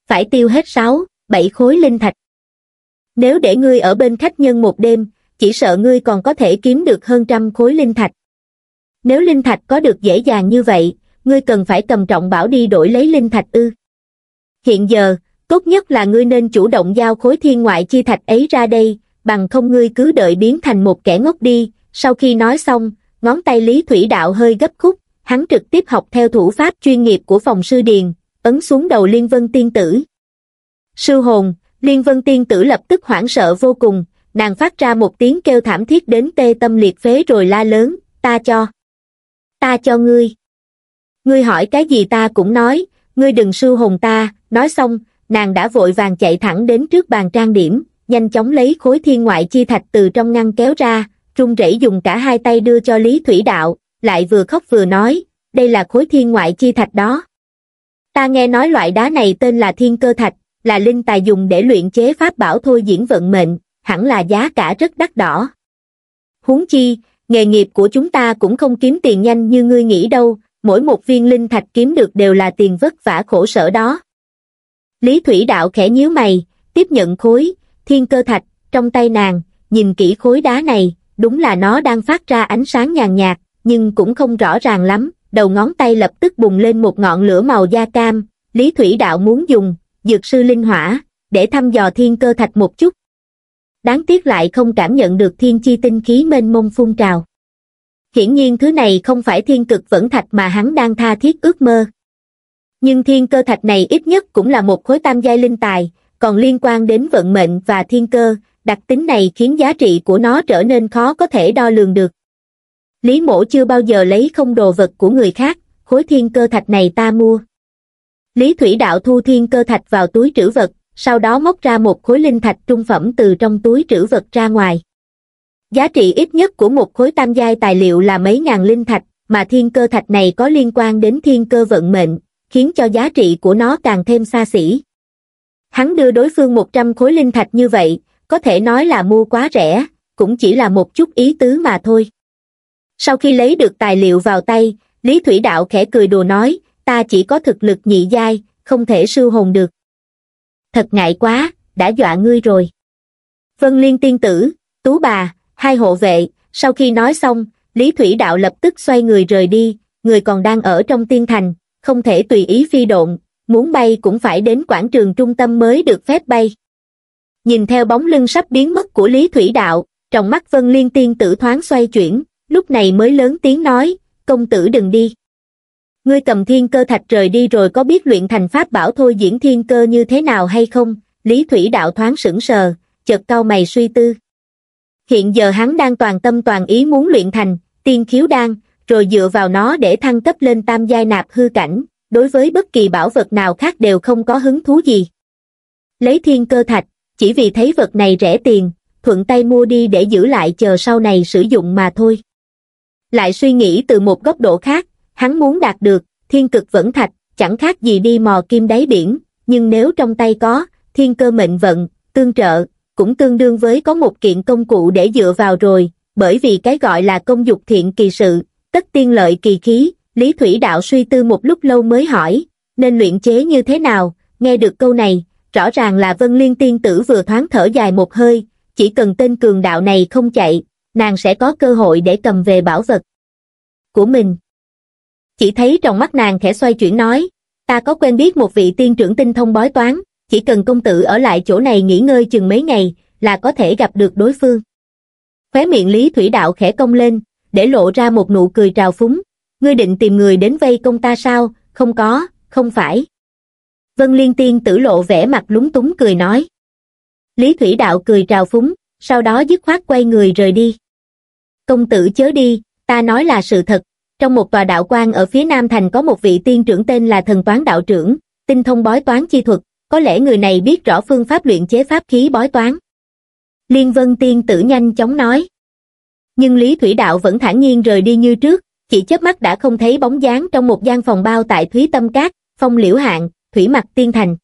phải tiêu hết sáu, bảy khối linh thạch. Nếu để ngươi ở bên khách nhân một đêm, chỉ sợ ngươi còn có thể kiếm được hơn trăm khối linh thạch. Nếu linh thạch có được dễ dàng như vậy, ngươi cần phải cầm trọng bảo đi đổi lấy linh thạch ư? Hiện giờ, tốt nhất là ngươi nên chủ động giao khối thiên ngoại chi thạch ấy ra đây, bằng không ngươi cứ đợi biến thành một kẻ ngốc đi. Sau khi nói xong, ngón tay Lý Thủy Đạo hơi gấp khúc, hắn trực tiếp học theo thủ pháp chuyên nghiệp của phòng sư điền, ấn xuống đầu Liên Vân Tiên Tử. Sư hồn, Liên Vân Tiên Tử lập tức hoảng sợ vô cùng, nàng phát ra một tiếng kêu thảm thiết đến tê tâm liệt phế rồi la lớn, ta cho. Ta cho ngươi. Ngươi hỏi cái gì ta cũng nói, ngươi đừng sư hồn ta. Nói xong, nàng đã vội vàng chạy thẳng đến trước bàn trang điểm, nhanh chóng lấy khối thiên ngoại chi thạch từ trong ngăn kéo ra, run rẩy dùng cả hai tay đưa cho Lý Thủy Đạo, lại vừa khóc vừa nói, đây là khối thiên ngoại chi thạch đó. Ta nghe nói loại đá này tên là thiên cơ thạch, là linh tài dùng để luyện chế pháp bảo thôi diễn vận mệnh, hẳn là giá cả rất đắt đỏ. Huống chi, nghề nghiệp của chúng ta cũng không kiếm tiền nhanh như ngươi nghĩ đâu, mỗi một viên linh thạch kiếm được đều là tiền vất vả khổ sở đó. Lý Thủy Đạo khẽ nhíu mày, tiếp nhận khối thiên cơ thạch trong tay nàng, nhìn kỹ khối đá này, đúng là nó đang phát ra ánh sáng nhàn nhạt, nhưng cũng không rõ ràng lắm, đầu ngón tay lập tức bùng lên một ngọn lửa màu da cam. Lý Thủy Đạo muốn dùng dược sư linh hỏa để thăm dò thiên cơ thạch một chút. Đáng tiếc lại không cảm nhận được thiên chi tinh khí mênh mông phun trào. Hiển nhiên thứ này không phải thiên cực vẫn thạch mà hắn đang tha thiết ước mơ. Nhưng thiên cơ thạch này ít nhất cũng là một khối tam giai linh tài, còn liên quan đến vận mệnh và thiên cơ, đặc tính này khiến giá trị của nó trở nên khó có thể đo lường được. Lý Mỗ chưa bao giờ lấy không đồ vật của người khác, khối thiên cơ thạch này ta mua. Lý Thủy Đạo thu thiên cơ thạch vào túi trữ vật, sau đó móc ra một khối linh thạch trung phẩm từ trong túi trữ vật ra ngoài. Giá trị ít nhất của một khối tam giai tài liệu là mấy ngàn linh thạch, mà thiên cơ thạch này có liên quan đến thiên cơ vận mệnh, khiến cho giá trị của nó càng thêm xa xỉ. Hắn đưa đối phương một trăm khối linh thạch như vậy, có thể nói là mua quá rẻ, cũng chỉ là một chút ý tứ mà thôi. Sau khi lấy được tài liệu vào tay, Lý Thủy Đạo khẽ cười đùa nói, ta chỉ có thực lực nhị giai, không thể sư hồn được. Thật ngại quá, đã dọa ngươi rồi. Vân Liên Tiên Tử, Tú Bà, hai hộ vệ, sau khi nói xong, Lý Thủy Đạo lập tức xoay người rời đi, người còn đang ở trong tiên thành, không thể tùy ý phi độn, muốn bay cũng phải đến quảng trường trung tâm mới được phép bay. Nhìn theo bóng lưng sắp biến mất của Lý Thủy Đạo, trong mắt Vân Liên Tiên Tử thoáng xoay chuyển, lúc này mới lớn tiếng nói, công tử đừng đi. Ngươi cầm thiên cơ thạch rời đi rồi có biết luyện thành pháp bảo thôi diễn thiên cơ như thế nào hay không? Lý Thủy Đạo thoáng sững sờ, chợt cau mày suy tư. Hiện giờ hắn đang toàn tâm toàn ý muốn luyện thành tiên khiếu đan, rồi dựa vào nó để thăng cấp lên tam giai nạp hư cảnh, đối với bất kỳ bảo vật nào khác đều không có hứng thú gì. Lấy thiên cơ thạch, chỉ vì thấy vật này rẻ tiền, thuận tay mua đi để giữ lại chờ sau này sử dụng mà thôi. Lại suy nghĩ từ một góc độ khác, hắn muốn đạt được thiên cực vẫn thạch, chẳng khác gì đi mò kim đáy biển, nhưng nếu trong tay có thiên cơ mệnh vận, tương trợ, cũng tương đương với có một kiện công cụ để dựa vào rồi, bởi vì cái gọi là công dục thiện kỳ sự, tất tiên lợi kỳ khí. Lý Thủy Đạo suy tư một lúc lâu mới hỏi, nên luyện chế như thế nào? Nghe được câu này, rõ ràng là Vân Liên Tiên Tử vừa thoáng thở dài một hơi, chỉ cần tên cường đạo này không chạy, nàng sẽ có cơ hội để cầm về bảo vật của mình. Chỉ thấy trong mắt nàng khẽ xoay chuyển nói, ta có quen biết một vị tiên trưởng tinh thông bói toán, chỉ cần công tử ở lại chỗ này nghỉ ngơi chừng mấy ngày, là có thể gặp được đối phương. Khóe miệng Lý Thủy Đạo khẽ cong lên, để lộ ra một nụ cười trào phúng, ngươi định tìm người đến vây công ta sao? Không có, không phải. Vân Liên Tiên Tử lộ vẻ mặt lúng túng cười nói. Lý Thủy Đạo cười trào phúng, sau đó dứt khoát quay người rời đi. Công tử chớ đi, ta nói là sự thật. Trong một tòa đạo quan ở phía Nam Thành có một vị tiên trưởng tên là Thần Toán Đạo Trưởng, tinh thông bói toán chi thuật, có lẽ người này biết rõ phương pháp luyện chế pháp khí bói toán. Liên Vân Tiên Tử nhanh chóng nói. Nhưng Lý Thủy Đạo vẫn thản nhiên rời đi như trước, chỉ chớp mắt đã không thấy bóng dáng trong một gian phòng bao tại Thúy Tâm Cát, Phong Liễu Hạn, Thủy Mặc Tiên Thành.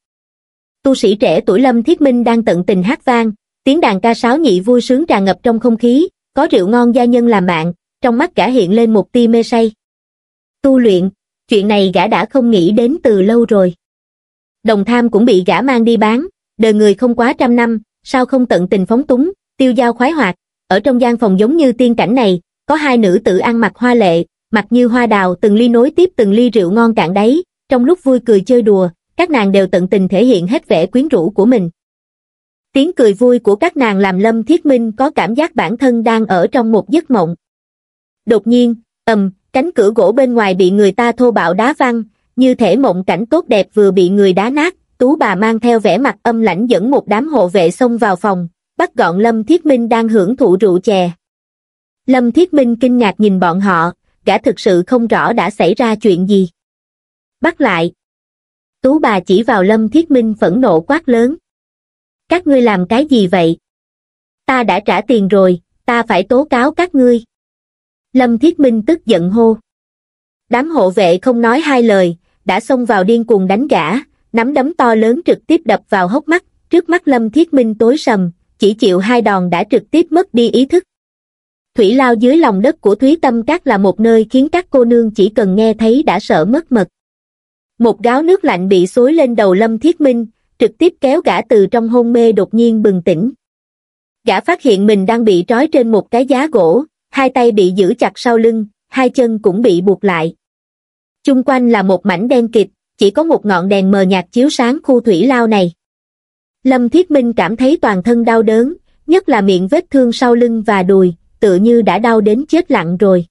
Tu sĩ trẻ tuổi Lâm Thiết Minh đang tận tình hát vang, tiếng đàn ca sáo nhị vui sướng tràn ngập trong không khí, có rượu ngon gia nhân làm bạn, trong mắt gã hiện lên một tia mê say. Tu luyện, chuyện này gã đã không nghĩ đến từ lâu rồi. Đồng tham cũng bị gã mang đi bán, đời người không quá trăm năm, sao không tận tình phóng túng, tiêu dao khoái hoạt. Ở trong gian phòng giống như tiên cảnh này, có hai nữ tử ăn mặc hoa lệ, mặt như hoa đào, từng ly nối tiếp từng ly rượu ngon cạn đáy, trong lúc vui cười chơi đùa, các nàng đều tận tình thể hiện hết vẻ quyến rũ của mình. Tiếng cười vui của các nàng làm Lâm Thiết Minh có cảm giác bản thân đang ở trong một giấc mộng. Đột nhiên, ầm, cánh cửa gỗ bên ngoài bị người ta thô bạo đá văng, như thể mộng cảnh tốt đẹp vừa bị người đá nát. Tú bà mang theo vẻ mặt âm lãnh dẫn một đám hộ vệ xông vào phòng, bắt gọn Lâm Thiết Minh đang hưởng thụ rượu chè. Lâm Thiết Minh kinh ngạc nhìn bọn họ, gã thực sự không rõ đã xảy ra chuyện gì. Bắt lại. Tú bà chỉ vào Lâm Thiết Minh phẫn nộ quát lớn. Các ngươi làm cái gì vậy? Ta đã trả tiền rồi, ta phải tố cáo các ngươi. Lâm Thiết Minh tức giận hô. Đám hộ vệ không nói hai lời, đã xông vào điên cuồng đánh gã, nắm đấm to lớn trực tiếp đập vào hốc mắt, trước mắt Lâm Thiết Minh tối sầm, chỉ chịu hai đòn đã trực tiếp mất đi ý thức. Thủy lao dưới lòng đất của Thúy Tâm Các là một nơi khiến các cô nương chỉ cần nghe thấy đã sợ mất mật. Một gáo nước lạnh bị xối lên đầu Lâm Thiết Minh, trực tiếp kéo gã từ trong hôn mê đột nhiên bừng tỉnh. Gã phát hiện mình đang bị trói trên một cái giá gỗ, hai tay bị giữ chặt sau lưng, hai chân cũng bị buộc lại. Chung quanh là một mảnh đen kịt, chỉ có một ngọn đèn mờ nhạt chiếu sáng khu thủy lao này. Lâm Thiết Minh cảm thấy toàn thân đau đớn, nhất là miệng vết thương sau lưng và đùi, tựa như đã đau đến chết lặng rồi.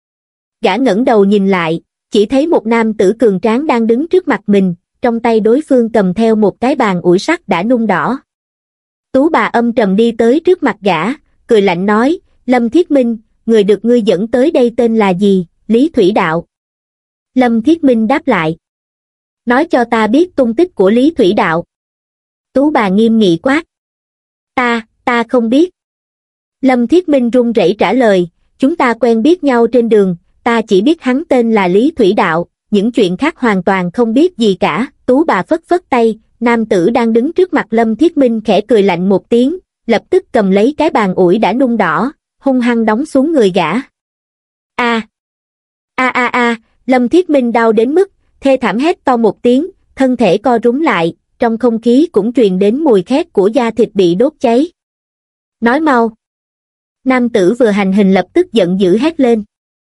Gã ngẩng đầu nhìn lại, chỉ thấy một nam tử cường tráng đang đứng trước mặt mình, trong tay đối phương cầm theo một cái bàn ủi sắt đã nung đỏ. Tú bà âm trầm đi tới trước mặt gã, cười lạnh nói, Lâm Thiết Minh, người được ngươi dẫn tới đây tên là gì? Lý Thủy Đạo. Lâm Thiết Minh đáp lại. Nói cho ta biết tung tích của Lý Thủy Đạo. Tú bà nghiêm nghị quát. Ta, ta không biết. Lâm Thiết Minh run rẩy trả lời, chúng ta quen biết nhau trên đường, ta chỉ biết hắn tên là Lý Thủy Đạo, những chuyện khác hoàn toàn không biết gì cả. Tú bà phất phất tay, nam tử đang đứng trước mặt Lâm Thiết Minh khẽ cười lạnh một tiếng, lập tức cầm lấy cái bàn ủi đã nung đỏ, hung hăng đóng xuống người gã. A, a a a, Lâm Thiết Minh đau đến mức thê thảm hét to một tiếng, thân thể co rúm lại, trong không khí cũng truyền đến mùi khét của da thịt bị đốt cháy. Nói mau. Nam tử vừa hành hình lập tức giận dữ hét lên.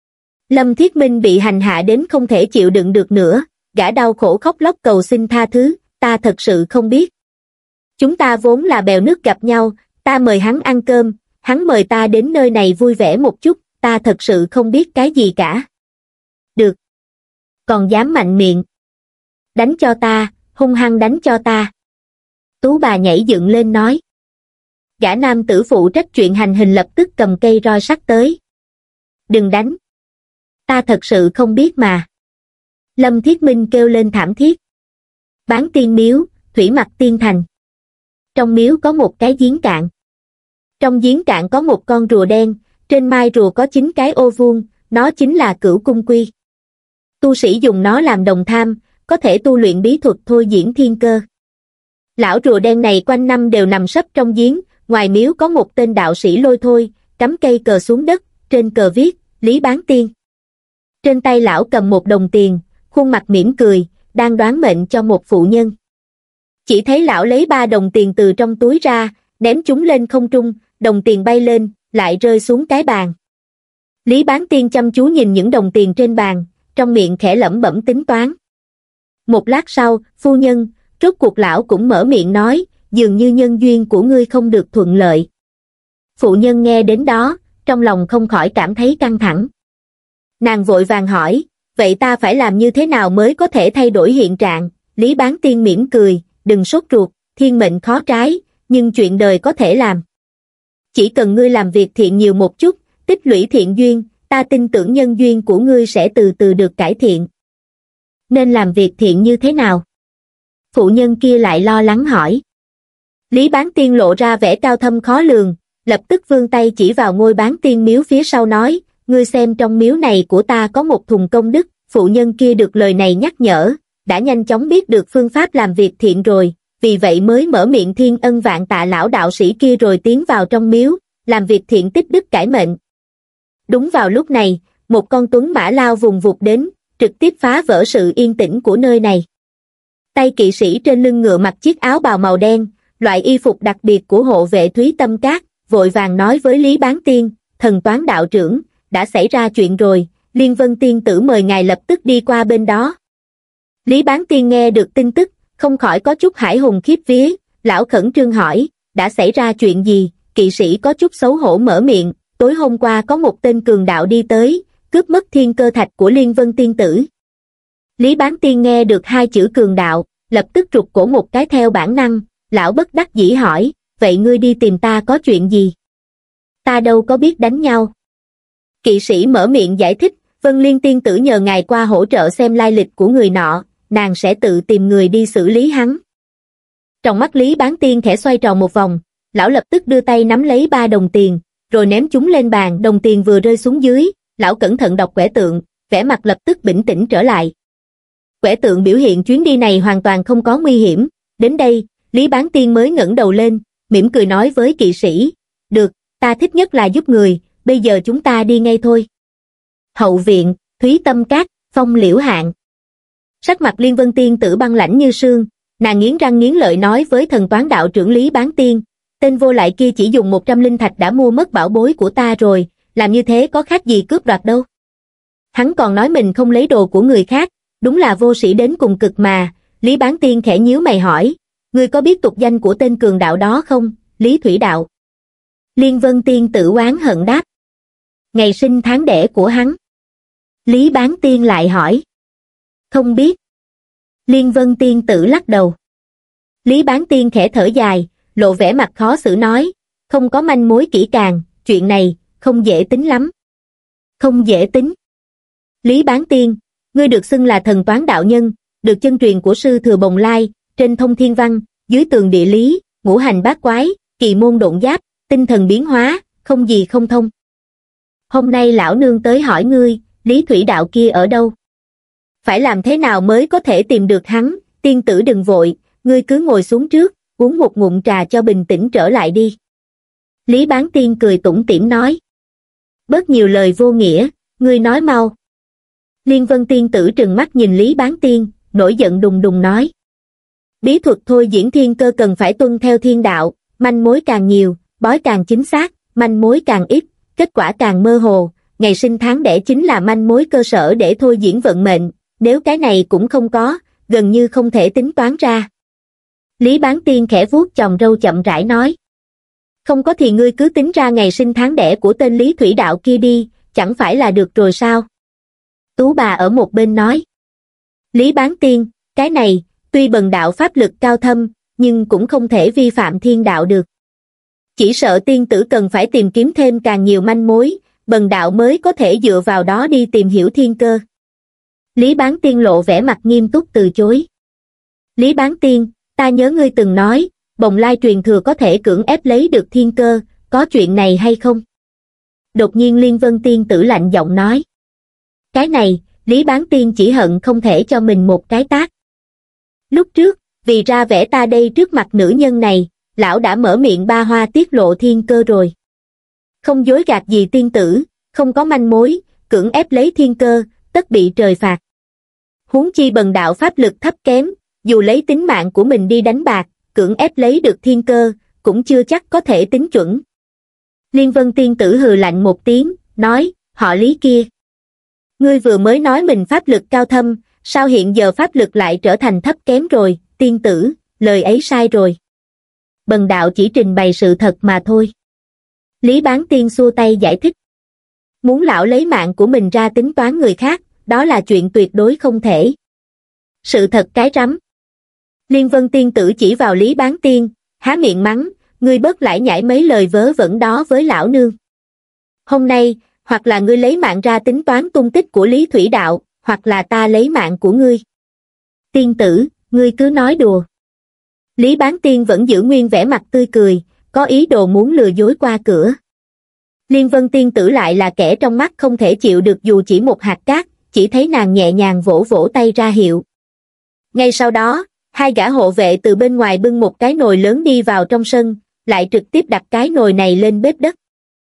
Lâm Thiết Minh bị hành hạ đến không thể chịu đựng được nữa, gã đau khổ khóc lóc cầu xin tha thứ, ta thật sự không biết. Chúng ta vốn là bèo nước gặp nhau, ta mời hắn ăn cơm, hắn mời ta đến nơi này vui vẻ một chút, ta thật sự không biết cái gì cả. Được. Còn dám mạnh miệng. Đánh cho ta, hung hăng đánh cho ta. Tú bà nhảy dựng lên nói. Gã nam tử phụ trách chuyện hành hình lập tức cầm cây roi sắt tới. Đừng đánh. Ta thật sự không biết mà. Lâm Thiết Minh kêu lên thảm thiết. Bán tiên miếu, thủy mặc tiên thành. Trong miếu có một cái giếng cạn. Trong giếng cạn có một con rùa đen, trên mai rùa có chín cái ô vuông, nó chính là Cửu Cung Quy. Tu sĩ dùng nó làm đồng tham, có thể tu luyện bí thuật thôi diễn thiên cơ. Lão rùa đen này quanh năm đều nằm sấp trong giếng, ngoài miếu có một tên đạo sĩ lôi thôi, cắm cây cờ xuống đất, trên cờ viết, Lý Bán Tiên. Trên tay lão cầm một đồng tiền, khuôn mặt mỉm cười, đang đoán mệnh cho một phụ nhân. Chỉ thấy lão lấy ba đồng tiền từ trong túi ra, ném chúng lên không trung, đồng tiền bay lên, lại rơi xuống cái bàn. Lý Bán Tiên chăm chú nhìn những đồng tiền trên bàn, trong miệng khẽ lẩm bẩm tính toán. Một lát sau, phu nhân, rốt cuộc lão cũng mở miệng nói, dường như nhân duyên của ngươi không được thuận lợi. Phụ nhân nghe đến đó, trong lòng không khỏi cảm thấy căng thẳng. Nàng vội vàng hỏi, vậy ta phải làm như thế nào mới có thể thay đổi hiện trạng? Lý Bán Tiên mỉm cười, đừng sốt ruột, thiên mệnh khó trái, nhưng chuyện đời có thể làm. Chỉ cần ngươi làm việc thiện nhiều một chút, tích lũy thiện duyên, ta tin tưởng nhân duyên của ngươi sẽ từ từ được cải thiện. Nên làm việc thiện như thế nào? Phụ nhân kia lại lo lắng hỏi. Lý Bán Tiên lộ ra vẻ cao thâm khó lường, lập tức vươn tay chỉ vào ngôi Bán Tiên miếu phía sau nói, ngươi xem trong miếu này của ta có một thùng công đức. Phụ nhân kia được lời này nhắc nhở, đã nhanh chóng biết được phương pháp làm việc thiện rồi, vì vậy mới mở miệng thiên ân vạn tạ lão đạo sĩ kia rồi tiến vào trong miếu, làm việc thiện tích đức cải mệnh. Đúng vào lúc này, một con tuấn mã lao vùng vụt đến, trực tiếp phá vỡ sự yên tĩnh của nơi này. Tay kỵ sĩ trên lưng ngựa mặc chiếc áo bào màu đen, loại y phục đặc biệt của hộ vệ Thúy Tâm Các, vội vàng nói với Lý Bán Tiên, thần toán đạo trưởng, đã xảy ra chuyện rồi, Liên Vân Tiên tử mời ngài lập tức đi qua bên đó. Lý Bán Tiên nghe được tin tức, không khỏi có chút hải hùng khiếp vía, lão khẩn trương hỏi, đã xảy ra chuyện gì? Kỵ sĩ có chút xấu hổ mở miệng, tối hôm qua có một tên cường đạo đi tới, cướp mất thiên cơ thạch của Liên Vân Tiên tử. Lý Bán Tiên nghe được hai chữ cường đạo, lập tức rụt cổ một cái theo bản năng, lão bất đắc dĩ hỏi, vậy ngươi đi tìm ta có chuyện gì? Ta đâu có biết đánh nhau. Kỵ sĩ mở miệng giải thích, Vân Liên Tiên tử nhờ ngài qua hỗ trợ xem lai lịch của người nọ, nàng sẽ tự tìm người đi xử lý hắn. Trong mắt Lý Bán Tiên khẽ xoay tròn một vòng, lão lập tức đưa tay nắm lấy ba đồng tiền, rồi ném chúng lên bàn. Đồng tiền vừa rơi xuống dưới, lão cẩn thận đọc quẻ tượng, vẻ mặt lập tức bình tĩnh trở lại. Quẻ tượng biểu hiện chuyến đi này hoàn toàn không có nguy hiểm. Đến đây, Lý Bán Tiên mới ngẩng đầu lên, mỉm cười nói với kỵ sĩ, được, ta thích nhất là giúp người, bây giờ chúng ta đi ngay thôi. Hậu viện, Thúy Tâm Các, Phong Liễu Hạn. Sắc mặt Liên Vân Tiên tử băng lãnh như sương, nàng nghiến răng nghiến lợi nói với thần toán đạo trưởng Lý Bán Tiên, tên vô lại kia chỉ dùng một trăm linh thạch đã mua mất bảo bối của ta rồi, làm như thế có khác gì cướp đoạt đâu. Hắn còn nói mình không lấy đồ của người khác, đúng là vô sĩ đến cùng cực mà. Lý Bán Tiên khẽ nhíu mày hỏi, ngươi có biết tục danh của tên cường đạo đó không? Lý Thủy Đạo. Liên Vân Tiên tử oán hận đáp, ngày sinh tháng đẻ của hắn. Lý Bán Tiên lại hỏi, không biết. Liên Vân Tiên tử lắc đầu. Lý Bán Tiên khẽ thở dài, lộ vẻ mặt khó xử nói, không có manh mối kỹ càng, chuyện này không dễ tính lắm. Không dễ tính. Lý Bán Tiên, ngươi được xưng là thần toán đạo nhân, được chân truyền của sư thừa Bồng Lai, trên thông thiên văn, dưới tường địa lý, ngũ hành bát quái, kỳ môn độn giáp, tinh thần biến hóa, không gì không thông. Hôm nay lão nương tới hỏi ngươi, Lý Thủy Đạo kia ở đâu? Phải làm thế nào mới có thể tìm được hắn? Tiên tử đừng vội, ngươi cứ ngồi xuống trước, uống một ngụm trà cho bình tĩnh trở lại đi. Lý Bán Tiên cười tủm tỉm nói. Bớt nhiều lời vô nghĩa, ngươi nói mau. Liên Vân Tiên tử trừng mắt nhìn Lý Bán Tiên, nổi giận đùng đùng nói. Bí thuật thôi diễn thiên cơ cần phải tuân theo thiên đạo, manh mối càng nhiều, bói càng chính xác, manh mối càng ít, kết quả càng mơ hồ, ngày sinh tháng đẻ chính là manh mối cơ sở để thôi diễn vận mệnh, nếu cái này cũng không có, gần như không thể tính toán ra. Lý Bán Tiên khẽ vuốt chòm râu chậm rãi nói. Không có thì ngươi cứ tính ra ngày sinh tháng đẻ của tên Lý Thủy Đạo kia đi, chẳng phải là được rồi sao? Tú bà ở một bên nói. Lý Bán Tiên, cái này, tuy bần đạo pháp lực cao thâm, nhưng cũng không thể vi phạm thiên đạo được. Chỉ sợ tiên tử cần phải tìm kiếm thêm càng nhiều manh mối, bần đạo mới có thể dựa vào đó đi tìm hiểu thiên cơ. Lý Bán Tiên lộ vẻ mặt nghiêm túc từ chối. Lý Bán Tiên, ta nhớ ngươi từng nói, Bồng Lai truyền thừa có thể cưỡng ép lấy được thiên cơ, có chuyện này hay không? Đột nhiên Liên Vân Tiên tử lạnh giọng nói. Cái này, Lý Bán Tiên chỉ hận không thể cho mình một cái tát. Lúc trước, vì ra vẻ ta đây trước mặt nữ nhân này, lão đã mở miệng ba hoa tiết lộ thiên cơ rồi. Không dối gạt gì tiên tử, không có manh mối, cưỡng ép lấy thiên cơ, tất bị trời phạt. Huống chi bần đạo pháp lực thấp kém, dù lấy tính mạng của mình đi đánh bạc, cưỡng ép lấy được thiên cơ, cũng chưa chắc có thể tính chuẩn. Liên Vân Tiên tử hừ lạnh một tiếng, nói, họ Lý kia. Ngươi vừa mới nói mình pháp lực cao thâm, sao hiện giờ pháp lực lại trở thành thấp kém rồi, tiên tử, lời ấy sai rồi. Bần đạo chỉ trình bày sự thật mà thôi. Lý Bán Tiên xua tay giải thích. Muốn lão lấy mạng của mình ra tính toán người khác, đó là chuyện tuyệt đối không thể. Sự thật cái rắm. Liên Vân Tiên tử chỉ vào Lý Bán Tiên, há miệng mắng, ngươi bớt lải nhải mấy lời vớ vẩn đó với lão nương. Hôm nay, hoặc là ngươi lấy mạng ra tính toán tung tích của Lý Thủy Đạo, hoặc là ta lấy mạng của ngươi. Tiên tử, ngươi cứ nói đùa. Lý Bán Tiên vẫn giữ nguyên vẻ mặt tươi cười, có ý đồ muốn lừa dối qua cửa. Liên Vân Tiên tử lại là kẻ trong mắt không thể chịu được dù chỉ một hạt cát, chỉ thấy nàng nhẹ nhàng vỗ vỗ tay ra hiệu. Ngay sau đó, hai gã hộ vệ từ bên ngoài bưng một cái nồi lớn đi vào trong sân, lại trực tiếp đặt cái nồi này lên bếp đất.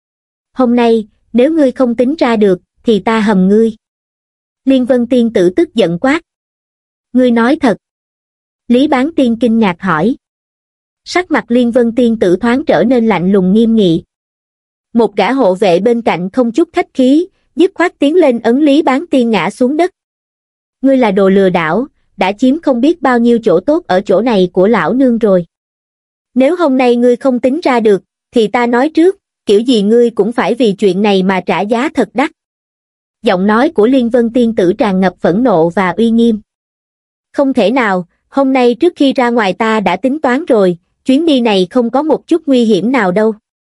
Hôm nay, nếu ngươi không tính ra được, thì ta hầm ngươi. Liên Vân Tiên tử tức giận quát. Ngươi nói thật. Lý Bán Tiên kinh ngạc hỏi. Sắc mặt Liên Vân Tiên Tử thoáng trở nên lạnh lùng nghiêm nghị. Một gã hộ vệ bên cạnh không chút khách khí, dứt khoát tiến lên ấn Lý Bán Tiên ngã xuống đất. Ngươi là đồ lừa đảo, đã chiếm không biết bao nhiêu chỗ tốt ở chỗ này của lão nương rồi. Nếu hôm nay ngươi không tính ra được, thì ta nói trước, kiểu gì ngươi cũng phải vì chuyện này mà trả giá thật đắt. Giọng nói của Liên Vân Tiên Tử tràn ngập phẫn nộ và uy nghiêm. Không thể nào, hôm nay trước khi ra ngoài ta đã tính toán rồi, chuyến đi này không có một chút nguy hiểm nào đâu.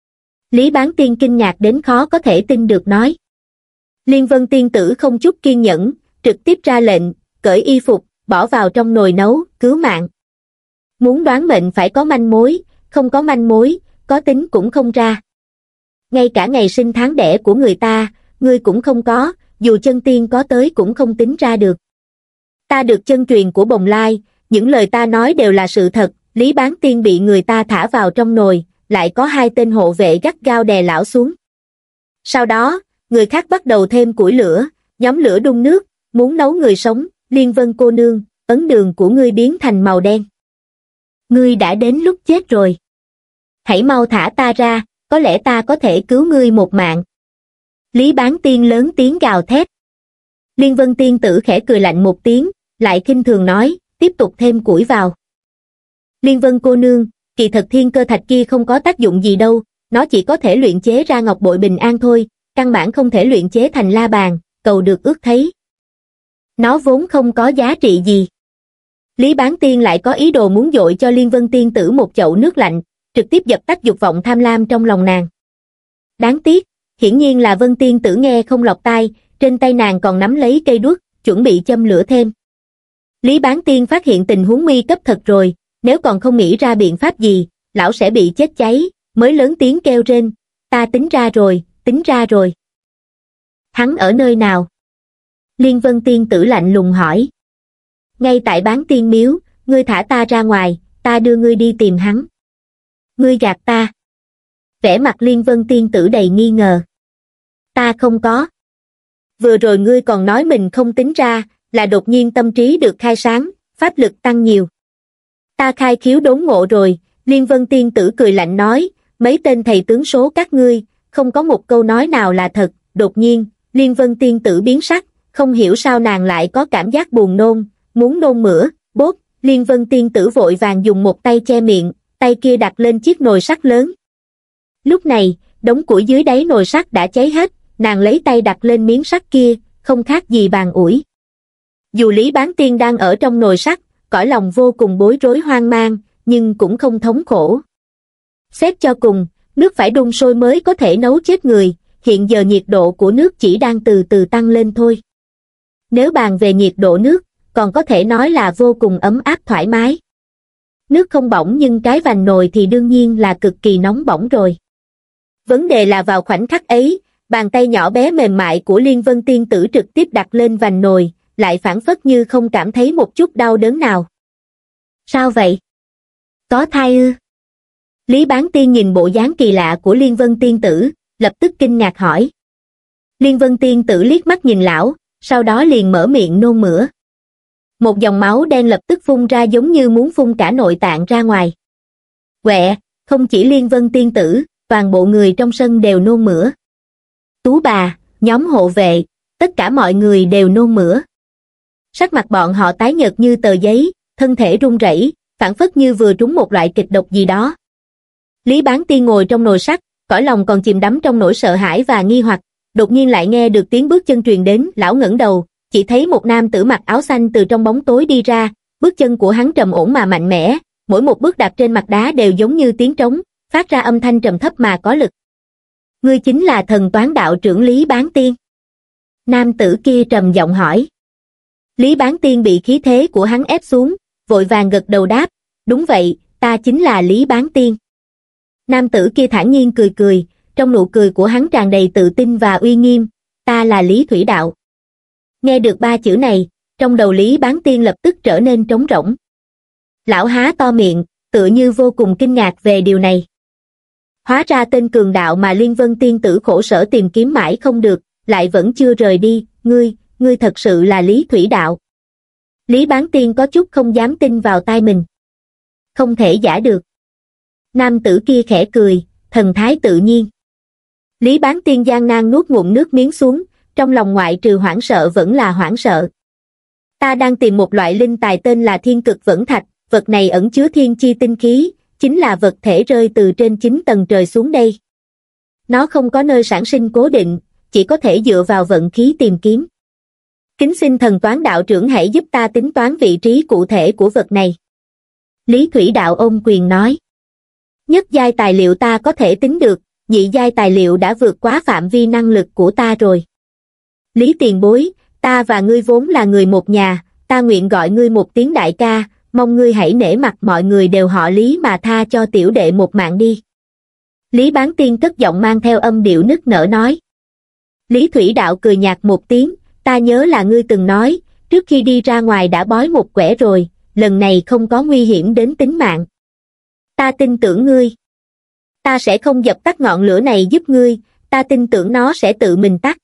Lý Bán Tiên kinh ngạc đến khó có thể tin được nói. Liên Vân Tiên Tử không chút kiên nhẫn, trực tiếp ra lệnh, cởi y phục, bỏ vào trong nồi nấu, cứu mạng. Muốn đoán mệnh phải có manh mối, không có manh mối, có tính cũng không ra. Ngay cả ngày sinh tháng đẻ của người ta, ngươi cũng không có, dù chân tiên có tới cũng không tính ra được. Ta được chân truyền của Bồng Lai, những lời ta nói đều là sự thật. Lý Bán Tiên bị người ta thả vào trong nồi, lại có hai tên hộ vệ gắt gao đè lão xuống. Sau đó, người khác bắt đầu thêm củi lửa, nhóm lửa đun nước, muốn nấu người sống. Liên Vân cô nương, ấn đường của ngươi biến thành màu đen. Ngươi đã đến lúc chết rồi. Hãy mau thả ta ra, có lẽ ta có thể cứu ngươi một mạng. Lý Bán Tiên lớn tiếng gào thét. Liên Vân Tiên Tử khẽ cười lạnh một tiếng, lại khinh thường nói, tiếp tục thêm củi vào. Liên Vân cô nương, kỳ thật thiên cơ thạch kia không có tác dụng gì đâu, nó chỉ có thể luyện chế ra ngọc bội bình an thôi, căn bản không thể luyện chế thành la bàn, cầu được ước thấy. Nó vốn không có giá trị gì. Lý Bán Tiên lại có ý đồ muốn dội cho Liên Vân Tiên Tử một chậu nước lạnh, trực tiếp dập tắt dục vọng tham lam trong lòng nàng. Đáng tiếc, hiển nhiên là Vân Tiên Tử nghe không lọt tai, trên tay nàng còn nắm lấy cây đuốc, chuẩn bị châm lửa thêm. Lý Bán Tiên phát hiện tình huống nguy cấp thật rồi, nếu còn không nghĩ ra biện pháp gì, lão sẽ bị chết cháy, mới lớn tiếng kêu rên, ta tính ra rồi, tính ra rồi. Hắn ở nơi nào? Liên Vân Tiên Tử lạnh lùng hỏi. Ngay tại Bán Tiên miếu, ngươi thả ta ra ngoài, ta đưa ngươi đi tìm hắn. Ngươi gạt ta. Vẻ mặt Liên Vân Tiên Tử đầy nghi ngờ. Ta không có. Vừa rồi ngươi còn nói mình không tính ra, là đột nhiên tâm trí được khai sáng, pháp lực tăng nhiều. Ta khai khiếu đốn ngộ rồi, Liên Vân Tiên Tử cười lạnh nói, mấy tên thầy tướng số các ngươi, không có một câu nói nào là thật. Đột nhiên, Liên Vân Tiên Tử biến sắc, không hiểu sao nàng lại có cảm giác buồn nôn, muốn nôn mửa, bốp. Liên Vân Tiên Tử vội vàng dùng một tay che miệng, tay kia đặt lên chiếc nồi sắt lớn. Lúc này, đống củi dưới đáy nồi sắt đã cháy hết, nàng lấy tay đặt lên miếng sắt kia, không khác gì bàn ủi. Dù Lý Bán Tiên đang ở trong nồi sắt, cõi lòng vô cùng bối rối hoang mang, nhưng cũng không thống khổ. Xét cho cùng, nước phải đun sôi mới có thể nấu chết người, hiện giờ nhiệt độ của nước chỉ đang từ từ tăng lên thôi. Nếu bàn về nhiệt độ nước, còn có thể nói là vô cùng ấm áp thoải mái. Nước không bỏng nhưng cái vành nồi thì đương nhiên là cực kỳ nóng bỏng rồi. Vấn đề là vào khoảnh khắc ấy, bàn tay nhỏ bé mềm mại của Liên Vân Tiên Tử trực tiếp đặt lên vành nồi, lại phảng phất như không cảm thấy một chút đau đớn nào. Sao vậy? Có thai ư? Lý Bán Tiên nhìn bộ dáng kỳ lạ của Liên Vân Tiên Tử, lập tức kinh ngạc hỏi. Liên Vân Tiên Tử liếc mắt nhìn lão, sau đó liền mở miệng nôn mửa. Một dòng máu đen lập tức phun ra giống như muốn phun cả nội tạng ra ngoài. Quẹ, không chỉ Liên Vân Tiên Tử, toàn bộ người trong sân đều nôn mửa. Tú bà, nhóm hộ vệ, tất cả mọi người đều nôn mửa. Sắc mặt bọn họ tái nhợt như tờ giấy, thân thể run rẩy, phảng phất như vừa trúng một loại kịch độc gì đó. Lý Bán Tiên ngồi trong nồi sắt, cõi lòng còn chìm đắm trong nỗi sợ hãi và nghi hoặc, đột nhiên lại nghe được tiếng bước chân truyền đến, lão ngẩng đầu, chỉ thấy một nam tử mặc áo xanh từ trong bóng tối đi ra, bước chân của hắn trầm ổn mà mạnh mẽ, mỗi một bước đạp trên mặt đá đều giống như tiếng trống, phát ra âm thanh trầm thấp mà có lực. Ngươi chính là thần toán đạo trưởng Lý Bán Tiên. Nam tử kia trầm giọng hỏi. Lý Bán Tiên bị khí thế của hắn ép xuống, vội vàng gật đầu đáp, đúng vậy, ta chính là Lý Bán Tiên. Nam tử kia thản nhiên cười cười, trong nụ cười của hắn tràn đầy tự tin và uy nghiêm, ta là Lý Thủy Đạo. Nghe được ba chữ này, trong đầu Lý Bán Tiên lập tức trở nên trống rỗng. Lão há to miệng, tựa như vô cùng kinh ngạc về điều này. Hóa ra tên cường đạo mà Liên Vân Tiên Tử khổ sở tìm kiếm mãi không được, lại vẫn chưa rời đi, ngươi, ngươi thật sự là Lý Thủy Đạo. Lý Bán Tiên có chút không dám tin vào tai mình. Không thể giả được. Nam tử kia khẽ cười, thần thái tự nhiên. Lý Bán Tiên gian nan nuốt ngụm nước miếng xuống, trong lòng ngoại trừ hoảng sợ vẫn là hoảng sợ. Ta đang tìm một loại linh tài tên là Thiên Cực Vẫn Thạch, vật này ẩn chứa thiên chi tinh khí, chính là vật thể rơi từ trên chín tầng trời xuống đây. Nó không có nơi sản sinh cố định, chỉ có thể dựa vào vận khí tìm kiếm. Kính xin thần toán đạo trưởng hãy giúp ta tính toán vị trí cụ thể của vật này. Lý Thủy Đạo ôm quyền nói. Nhất giai tài liệu ta có thể tính được, nhị giai tài liệu đã vượt quá phạm vi năng lực của ta rồi. Lý tiền bối, ta và ngươi vốn là người một nhà, ta nguyện gọi ngươi một tiếng đại ca, mong ngươi hãy nể mặt mọi người đều họ Lý mà tha cho tiểu đệ một mạng đi. Lý Bán Tiên cất giọng mang theo âm điệu nức nở nói. Lý Thủy Đạo cười nhạt một tiếng, ta nhớ là ngươi từng nói, trước khi đi ra ngoài đã bói một quẻ rồi, lần này không có nguy hiểm đến tính mạng. Ta tin tưởng ngươi. Ta sẽ không dập tắt ngọn lửa này giúp ngươi, ta tin tưởng nó sẽ tự mình tắt.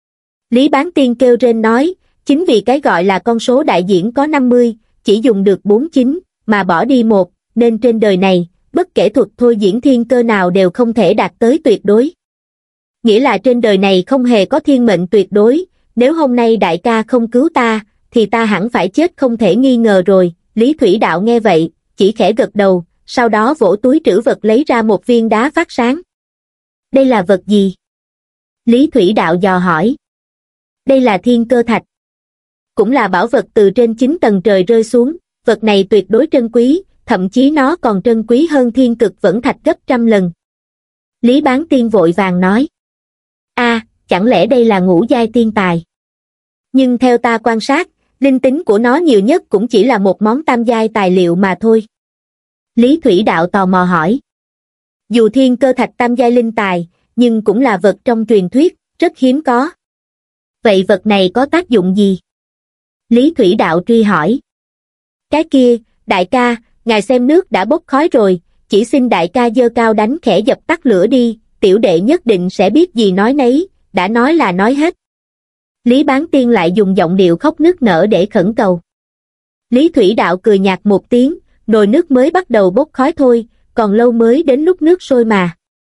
Lý Bán Tiên kêu rên nói, chính vì cái gọi là con số đại diễn có năm mươi, chỉ dùng được bốn mươi chín, mà bỏ đi một, nên trên đời này, bất kể thuật thôi diễn thiên cơ nào đều không thể đạt tới tuyệt đối. Nghĩa là trên đời này không hề có thiên mệnh tuyệt đối, nếu hôm nay đại ca không cứu ta, thì ta hẳn phải chết không thể nghi ngờ rồi. Lý Thủy Đạo nghe vậy, chỉ khẽ gật đầu, sau đó vỗ túi trữ vật lấy ra một viên đá phát sáng. Đây là vật gì? Lý Thủy Đạo dò hỏi. Đây là thiên cơ thạch. Cũng là bảo vật từ trên chín tầng trời rơi xuống, vật này tuyệt đối trân quý, thậm chí nó còn trân quý hơn Thiên Cực Vẫn Thạch gấp trăm lần. Lý Bán Tiên vội vàng nói. A, à, chẳng lẽ đây là ngũ giai tiên tài? Nhưng theo ta quan sát, linh tính của nó nhiều nhất cũng chỉ là một món tam giai tài liệu mà thôi. Lý Thủy Đạo tò mò hỏi. Dù thiên cơ thạch tam giai linh tài, nhưng cũng là vật trong truyền thuyết, rất hiếm có. Vậy vật này có tác dụng gì? Lý Thủy Đạo truy hỏi. Cái kia, đại ca, ngài xem nước đã bốc khói rồi, chỉ xin đại ca giơ cao đánh khẽ dập tắt lửa đi, tiểu đệ nhất định sẽ biết gì nói nấy, đã nói là nói hết. Lý Bán Tiên lại dùng giọng điệu khóc nức nở để khẩn cầu. Lý Thủy Đạo cười nhạt một tiếng, nồi nước mới bắt đầu bốc khói thôi, còn lâu mới đến lúc nước sôi mà.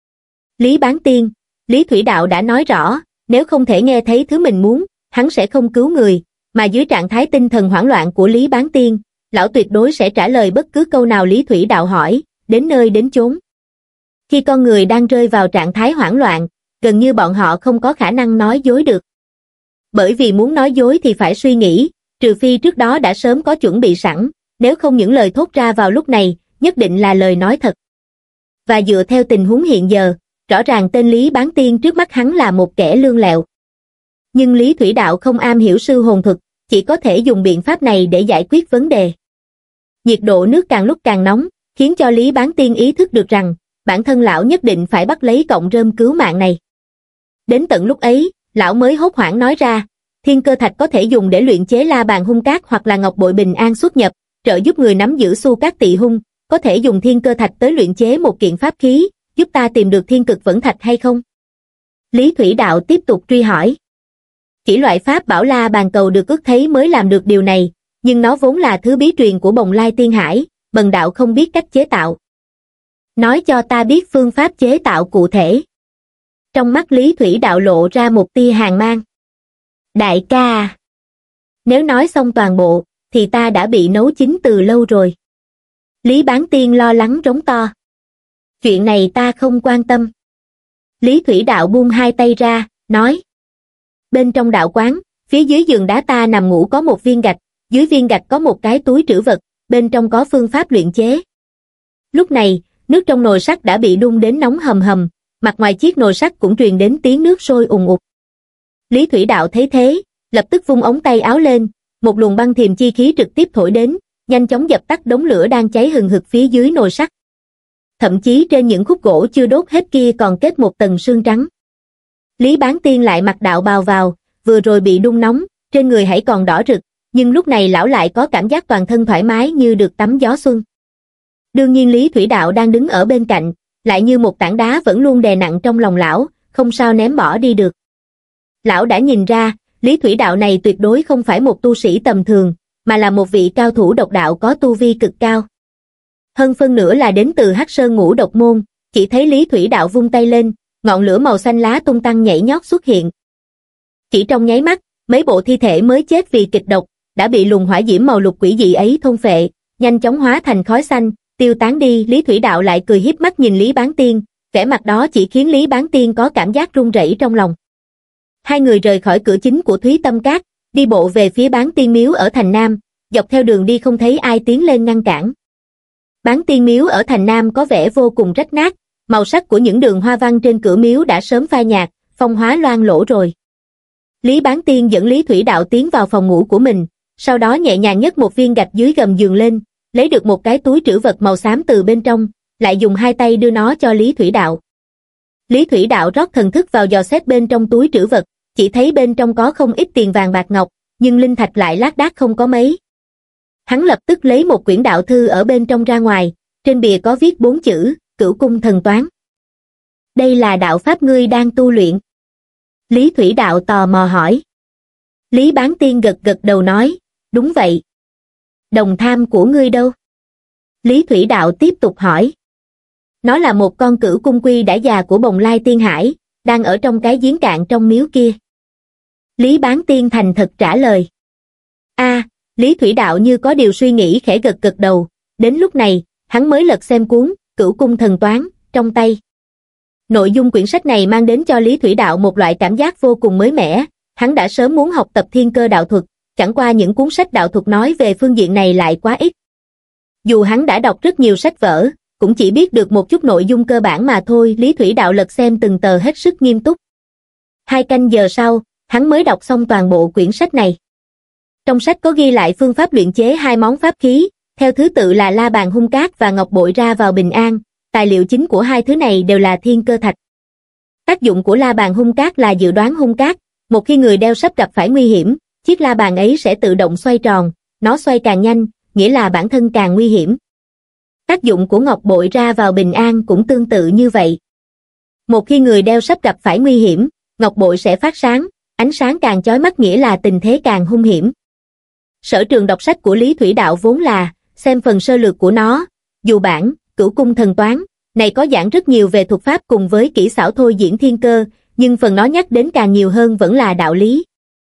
Lý Bán Tiên, Lý Thủy Đạo đã nói rõ, nếu không thể nghe thấy thứ mình muốn, hắn sẽ không cứu người, mà dưới trạng thái tinh thần hoảng loạn của Lý Bán Tiên, lão tuyệt đối sẽ trả lời bất cứ câu nào Lý Thủy Đạo hỏi, đến nơi đến chốn. Khi con người đang rơi vào trạng thái hoảng loạn, gần như bọn họ không có khả năng nói dối được. Bởi vì muốn nói dối thì phải suy nghĩ, trừ phi trước đó đã sớm có chuẩn bị sẵn, nếu không những lời thốt ra vào lúc này, nhất định là lời nói thật. Và dựa theo tình huống hiện giờ, rõ ràng tên Lý Bán Tiên trước mắt hắn là một kẻ lương lẹo. Nhưng Lý Thủy Đạo không am hiểu sư hồn thuật, chỉ có thể dùng biện pháp này để giải quyết vấn đề. Nhiệt độ nước càng lúc càng nóng, khiến cho Lý Bán Tiên ý thức được rằng, bản thân lão nhất định phải bắt lấy cọng rơm cứu mạng này. Đến tận lúc ấy, lão mới hốt hoảng nói ra, thiên cơ thạch có thể dùng để luyện chế la bàn hung cát hoặc là ngọc bội bình an xuất nhập, trợ giúp người nắm giữ xu cát tị hung, có thể dùng thiên cơ thạch tới luyện chế một kiện pháp khí, giúp ta tìm được thiên cực vẫn thạch hay không? Lý Thủy Đạo tiếp tục truy hỏi. Chỉ loại pháp bảo la bàn cầu được ước thấy mới làm được điều này, nhưng nó vốn là thứ bí truyền của Bồng Lai Tiên Hải, bần đạo không biết cách chế tạo. Nói cho ta biết phương pháp chế tạo cụ thể. Trong mắt Lý Thủy Đạo lộ ra một tia hàn mang. Đại ca, nếu nói xong toàn bộ, thì ta đã bị nấu chín từ lâu rồi. Lý Bán Tiên lo lắng rống to. Chuyện này ta không quan tâm. Lý Thủy Đạo buông hai tay ra, nói. Bên trong đạo quán, phía dưới giường đá ta nằm ngủ có một viên gạch, dưới viên gạch có một cái túi trữ vật, bên trong có phương pháp luyện chế. Lúc này, nước trong nồi sắt đã bị đun đến nóng hầm hầm, mặt ngoài chiếc nồi sắt cũng truyền đến tiếng nước sôi ùn ùn. Lý Thủy Đạo thấy thế, lập tức vung ống tay áo lên, một luồng băng thiềm chi khí trực tiếp thổi đến, nhanh chóng dập tắt đống lửa đang cháy hừng hực phía dưới nồi sắt. Thậm chí trên những khúc gỗ chưa đốt hết kia còn kết một tầng sương trắng. Lý Bán Tiên lại mặc đạo bào vào, vừa rồi bị đun nóng, trên người hãy còn đỏ rực, nhưng lúc này lão lại có cảm giác toàn thân thoải mái như được tắm gió xuân. Đương nhiên Lý Thủy Đạo đang đứng ở bên cạnh, lại như một tảng đá vẫn luôn đè nặng trong lòng lão, không sao ném bỏ đi được. Lão đã nhìn ra, Lý Thủy Đạo này tuyệt đối không phải một tu sĩ tầm thường, mà là một vị cao thủ độc đạo có tu vi cực cao. Hơn phân nửa là đến từ Hắc Sơn Ngũ Độc Môn, chỉ thấy Lý Thủy Đạo vung tay lên, ngọn lửa màu xanh lá tung tăng nhảy nhót xuất hiện. Chỉ trong nháy mắt, mấy bộ thi thể mới chết vì kịch độc, đã bị luồng hỏa diễm màu lục quỷ dị ấy thôn phệ, nhanh chóng hóa thành khói xanh, tiêu tán đi. Lý Thủy Đạo lại cười híp mắt nhìn Lý Bán Tiên, vẻ mặt đó chỉ khiến Lý Bán Tiên có cảm giác run rẩy trong lòng. Hai người rời khỏi cửa chính của Thúy Tâm Các, đi bộ về phía Bán Tiên Miếu ở thành Nam, dọc theo đường đi không thấy ai tiến lên ngăn cản. Bán Tiên Miếu ở thành Nam có vẻ vô cùng rách nát, màu sắc của những đường hoa văn trên cửa miếu đã sớm phai nhạt, phong hóa loang lỗ rồi. Lý Bán Tiên dẫn Lý Thủy Đạo tiến vào phòng ngủ của mình, sau đó nhẹ nhàng nhấc một viên gạch dưới gầm giường lên, lấy được một cái túi trữ vật màu xám từ bên trong, lại dùng hai tay đưa nó cho Lý Thủy Đạo. Lý Thủy Đạo rót thần thức vào dò xét bên trong túi trữ vật, chỉ thấy bên trong có không ít tiền vàng bạc ngọc, nhưng linh thạch lại lác đác không có mấy. Hắn lập tức lấy một quyển đạo thư ở bên trong ra ngoài, trên bìa có viết bốn chữ, Cửu Cung Thần Toán. Đây là đạo pháp ngươi đang tu luyện? Lý Thủy Đạo tò mò hỏi. Lý Bán Tiên gật gật đầu nói, đúng vậy. Đồng tham của ngươi đâu? Lý Thủy Đạo tiếp tục hỏi. Nó là một con cửu cung quy đã già của Bồng Lai Tiên Hải, đang ở trong cái giếng cạn trong miếu kia. Lý Bán Tiên thành thật trả lời. A, à, Lý Thủy Đạo như có điều suy nghĩ khẽ gật gật đầu, đến lúc này, hắn mới lật xem cuốn Cửu Cung Thần Toán trong tay. Nội dung quyển sách này mang đến cho Lý Thủy Đạo một loại cảm giác vô cùng mới mẻ, hắn đã sớm muốn học tập thiên cơ đạo thuật, chẳng qua những cuốn sách đạo thuật nói về phương diện này lại quá ít. Dù hắn đã đọc rất nhiều sách vở, cũng chỉ biết được một chút nội dung cơ bản mà thôi. Lý Thủy Đạo lật xem từng tờ hết sức nghiêm túc. Hai canh giờ sau, hắn mới đọc xong toàn bộ quyển sách này. Trong sách có ghi lại phương pháp luyện chế hai món pháp khí, theo thứ tự là la bàn hung cát và ngọc bội ra vào bình an. Tài liệu chính của hai thứ này đều là thiên cơ thạch. Tác dụng của la bàn hung cát là dự đoán hung cát, một khi người đeo sắp gặp phải nguy hiểm, chiếc la bàn ấy sẽ tự động xoay tròn, nó xoay càng nhanh, nghĩa là bản thân càng nguy hiểm. Tác dụng của ngọc bội ra vào bình an cũng tương tự như vậy. Một khi người đeo sắp gặp phải nguy hiểm, ngọc bội sẽ phát sáng, ánh sáng càng chói mắt nghĩa là tình thế càng hung hiểm. Sở trường đọc sách của Lý Thủy Đạo vốn là xem phần sơ lược của nó, dù bản Cửu Cung Thần Toán này có giảng rất nhiều về thuật pháp cùng với kỹ xảo thôi diễn thiên cơ, nhưng phần nó nhắc đến càng nhiều hơn vẫn là đạo lý.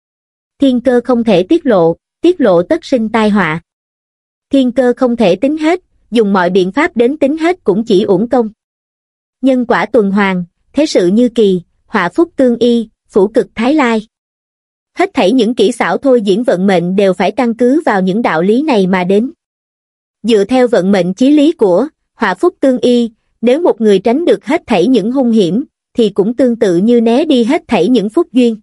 Thiên cơ không thể tiết lộ, tiết lộ tất sinh tai họa. Thiên cơ không thể tính hết, dùng mọi biện pháp đến tính hết cũng chỉ uổng công. Nhân quả tuần hoàn, thế sự như kỳ, họa phúc tương y, phủ cực thái lai. Hết thảy những kỹ xảo thôi diễn vận mệnh đều phải căn cứ vào những đạo lý này mà đến. Dựa theo vận mệnh chí lý của họa phúc tương y, nếu một người tránh được hết thảy những hung hiểm, thì cũng tương tự như né đi hết thảy những phúc duyên.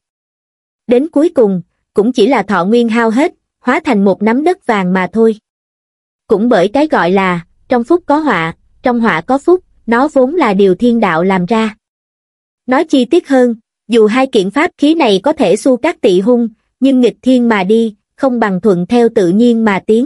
Đến cuối cùng, cũng chỉ là thọ nguyên hao hết, hóa thành một nắm đất vàng mà thôi. Cũng bởi cái gọi là, trong phúc có họa, trong họa có phúc, nó vốn là điều thiên đạo làm ra. Nói chi tiết hơn, dù hai kiện pháp khí này có thể xu các tị hung, nhưng nghịch thiên mà đi, không bằng thuận theo tự nhiên mà tiến.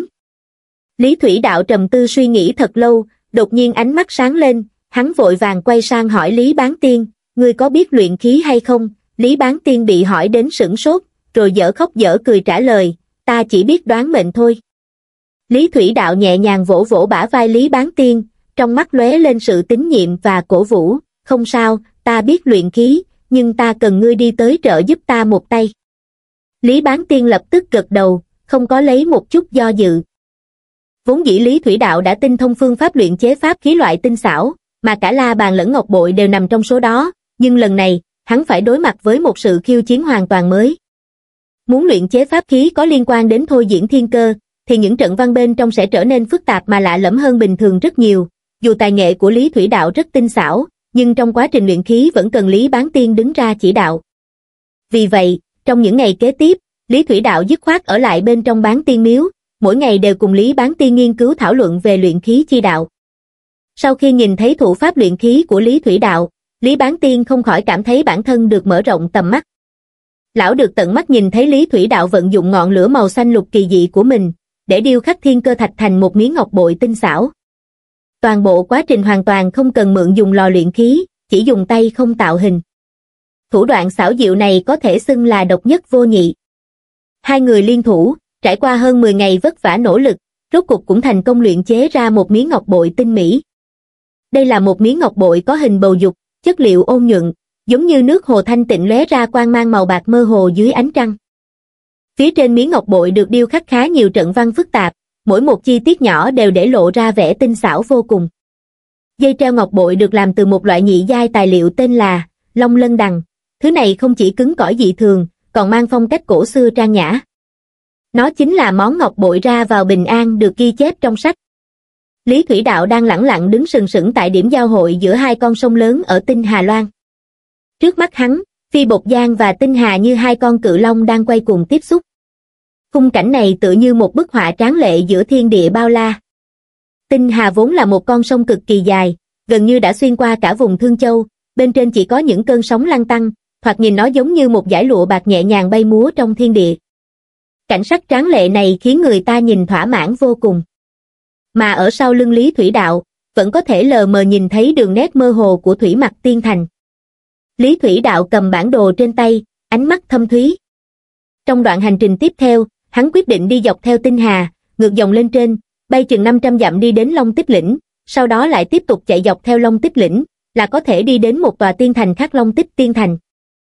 Lý Thủy Đạo trầm tư suy nghĩ thật lâu, đột nhiên ánh mắt sáng lên, hắn vội vàng quay sang hỏi Lý Bán Tiên, ngươi có biết luyện khí hay không? Lý Bán Tiên bị hỏi đến sửng sốt, rồi dở khóc dở cười trả lời, ta chỉ biết đoán mệnh thôi. Lý Thủy Đạo nhẹ nhàng vỗ vỗ bả vai Lý Bán Tiên, trong mắt lóe lên sự tín nhiệm và cổ vũ, không sao, ta biết luyện khí, nhưng ta cần ngươi đi tới trợ giúp ta một tay. Lý Bán Tiên lập tức gật đầu, không có lấy một chút do dự. Vốn dĩ Lý Thủy Đạo đã tinh thông phương pháp luyện chế pháp khí loại tinh xảo, mà cả la bàn lẫn ngọc bội đều nằm trong số đó, nhưng lần này, hắn phải đối mặt với một sự khiêu chiến hoàn toàn mới. Muốn luyện chế pháp khí có liên quan đến thôi diễn thiên cơ, thì những trận văn bên trong sẽ trở nên phức tạp mà lạ lẫm hơn bình thường rất nhiều. Dù tài nghệ của Lý Thủy Đạo rất tinh xảo, nhưng trong quá trình luyện khí vẫn cần Lý Bán Tiên đứng ra chỉ đạo. Vì vậy, trong những ngày kế tiếp, Lý Thủy Đạo dứt khoát ở lại bên trong Bán Tiên Miếu, mỗi ngày đều cùng Lý Bán Tiên nghiên cứu thảo luận về luyện khí chi đạo. Sau khi nhìn thấy thủ pháp luyện khí của Lý Thủy Đạo, Lý Bán Tiên không khỏi cảm thấy bản thân được mở rộng tầm mắt. Lão được tận mắt nhìn thấy Lý Thủy Đạo vận dụng ngọn lửa màu xanh lục kỳ dị của mình, để điêu khắc thiên cơ thạch thành một miếng ngọc bội tinh xảo. Toàn bộ quá trình hoàn toàn không cần mượn dùng lò luyện khí, chỉ dùng tay không tạo hình. Thủ đoạn xảo diệu này có thể xưng là độc nhất vô nhị. Hai người liên thủ, trải qua hơn mười ngày vất vả nỗ lực, rốt cục cũng thành công luyện chế ra một miếng ngọc bội tinh mỹ. Đây là một miếng ngọc bội có hình bầu dục, chất liệu ôn nhuận, giống như nước hồ thanh tịnh lóe ra quang mang màu bạc mơ hồ dưới ánh trăng. Phía trên miếng ngọc bội được điêu khắc khá nhiều trận văn phức tạp, mỗi một chi tiết nhỏ đều để lộ ra vẻ tinh xảo vô cùng. Dây treo ngọc bội được làm từ một loại nhị giai tài liệu tên là Long Lân Đằng, thứ này không chỉ cứng cỏi dị thường, còn mang phong cách cổ xưa trang nhã. Nó chính là món ngọc bội ra vào bình an được ghi chép trong sách. Lý Thủy Đạo đang lẳng lặng đứng sừng sững tại điểm giao hội giữa hai con sông lớn ở Tinh Hà Loan. Trước mắt hắn, Phi Bột Giang và Tinh Hà như hai con cự long đang quay cuồng tiếp xúc. Khung cảnh này tựa như một bức họa tráng lệ giữa thiên địa bao la. Tinh Hà vốn là một con sông cực kỳ dài, gần như đã xuyên qua cả vùng Thương Châu, bên trên chỉ có những cơn sóng lăn tăn, thoạt nhìn nó giống như một dải lụa bạc nhẹ nhàng bay múa trong thiên địa. Cảnh sắc tráng lệ này khiến người ta nhìn thỏa mãn vô cùng. Mà ở sau lưng Lý Thủy Đạo, vẫn có thể lờ mờ nhìn thấy đường nét mơ hồ của Thủy Mặc Tiên Thành. Lý Thủy Đạo cầm bản đồ trên tay, ánh mắt thâm thúy. Trong đoạn hành trình tiếp theo, hắn quyết định đi dọc theo Tinh Hà, ngược dòng lên trên, bay chừng năm trăm dặm đi đến Long Tích Lĩnh, sau đó lại tiếp tục chạy dọc theo Long Tích Lĩnh, là có thể đi đến một tòa tiên thành khác Long Tích Tiên Thành.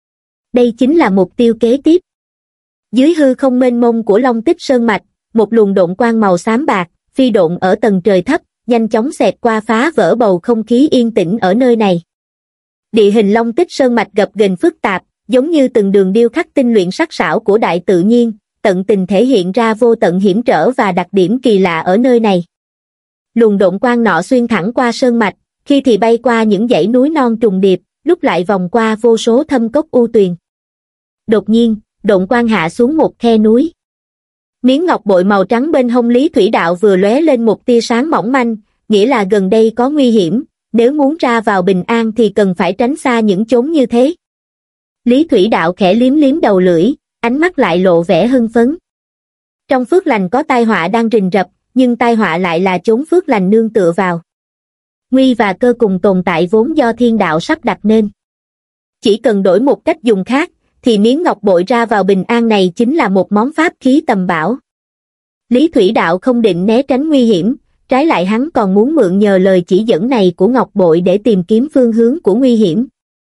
Đây chính là mục tiêu kế tiếp. Dưới hư không mênh mông của Long Tích Sơn Mạch, một luồng độn quang màu xám bạc, phi độn ở tầng trời thấp, nhanh chóng xẹt qua phá vỡ bầu không khí yên tĩnh ở nơi này. Địa hình Long Tích Sơn Mạch gập ghềnh phức tạp, giống như từng đường điêu khắc tinh luyện sắc sảo của đại tự nhiên, tận tình thể hiện ra vô tận hiểm trở và đặc điểm kỳ lạ ở nơi này. Luồng độn quang nọ xuyên thẳng qua sơn mạch, khi thì bay qua những dãy núi non trùng điệp, lúc lại vòng qua vô số thâm cốc u tuyền. Đột nhiên, độn quang hạ xuống một khe núi. Miếng ngọc bội màu trắng bên hông Lý Thủy Đạo vừa lóe lên một tia sáng mỏng manh, nghĩa là gần đây có nguy hiểm, nếu muốn ra vào bình an thì cần phải tránh xa những chốn như thế. Lý Thủy Đạo khẽ liếm liếm đầu lưỡi, ánh mắt lại lộ vẻ hưng phấn. Trong phước lành có tai họa đang rình rập, nhưng tai họa lại là chốn phước lành nương tựa vào. Nguy và cơ cùng tồn tại vốn do thiên đạo sắp đặt nên. Chỉ cần đổi một cách dùng khác, thì miếng ngọc bội ra vào bình an này chính là một món pháp khí tầm bảo. Lý Thủy Đạo không định né tránh nguy hiểm, trái lại hắn còn muốn mượn nhờ lời chỉ dẫn này của ngọc bội để tìm kiếm phương hướng của nguy hiểm.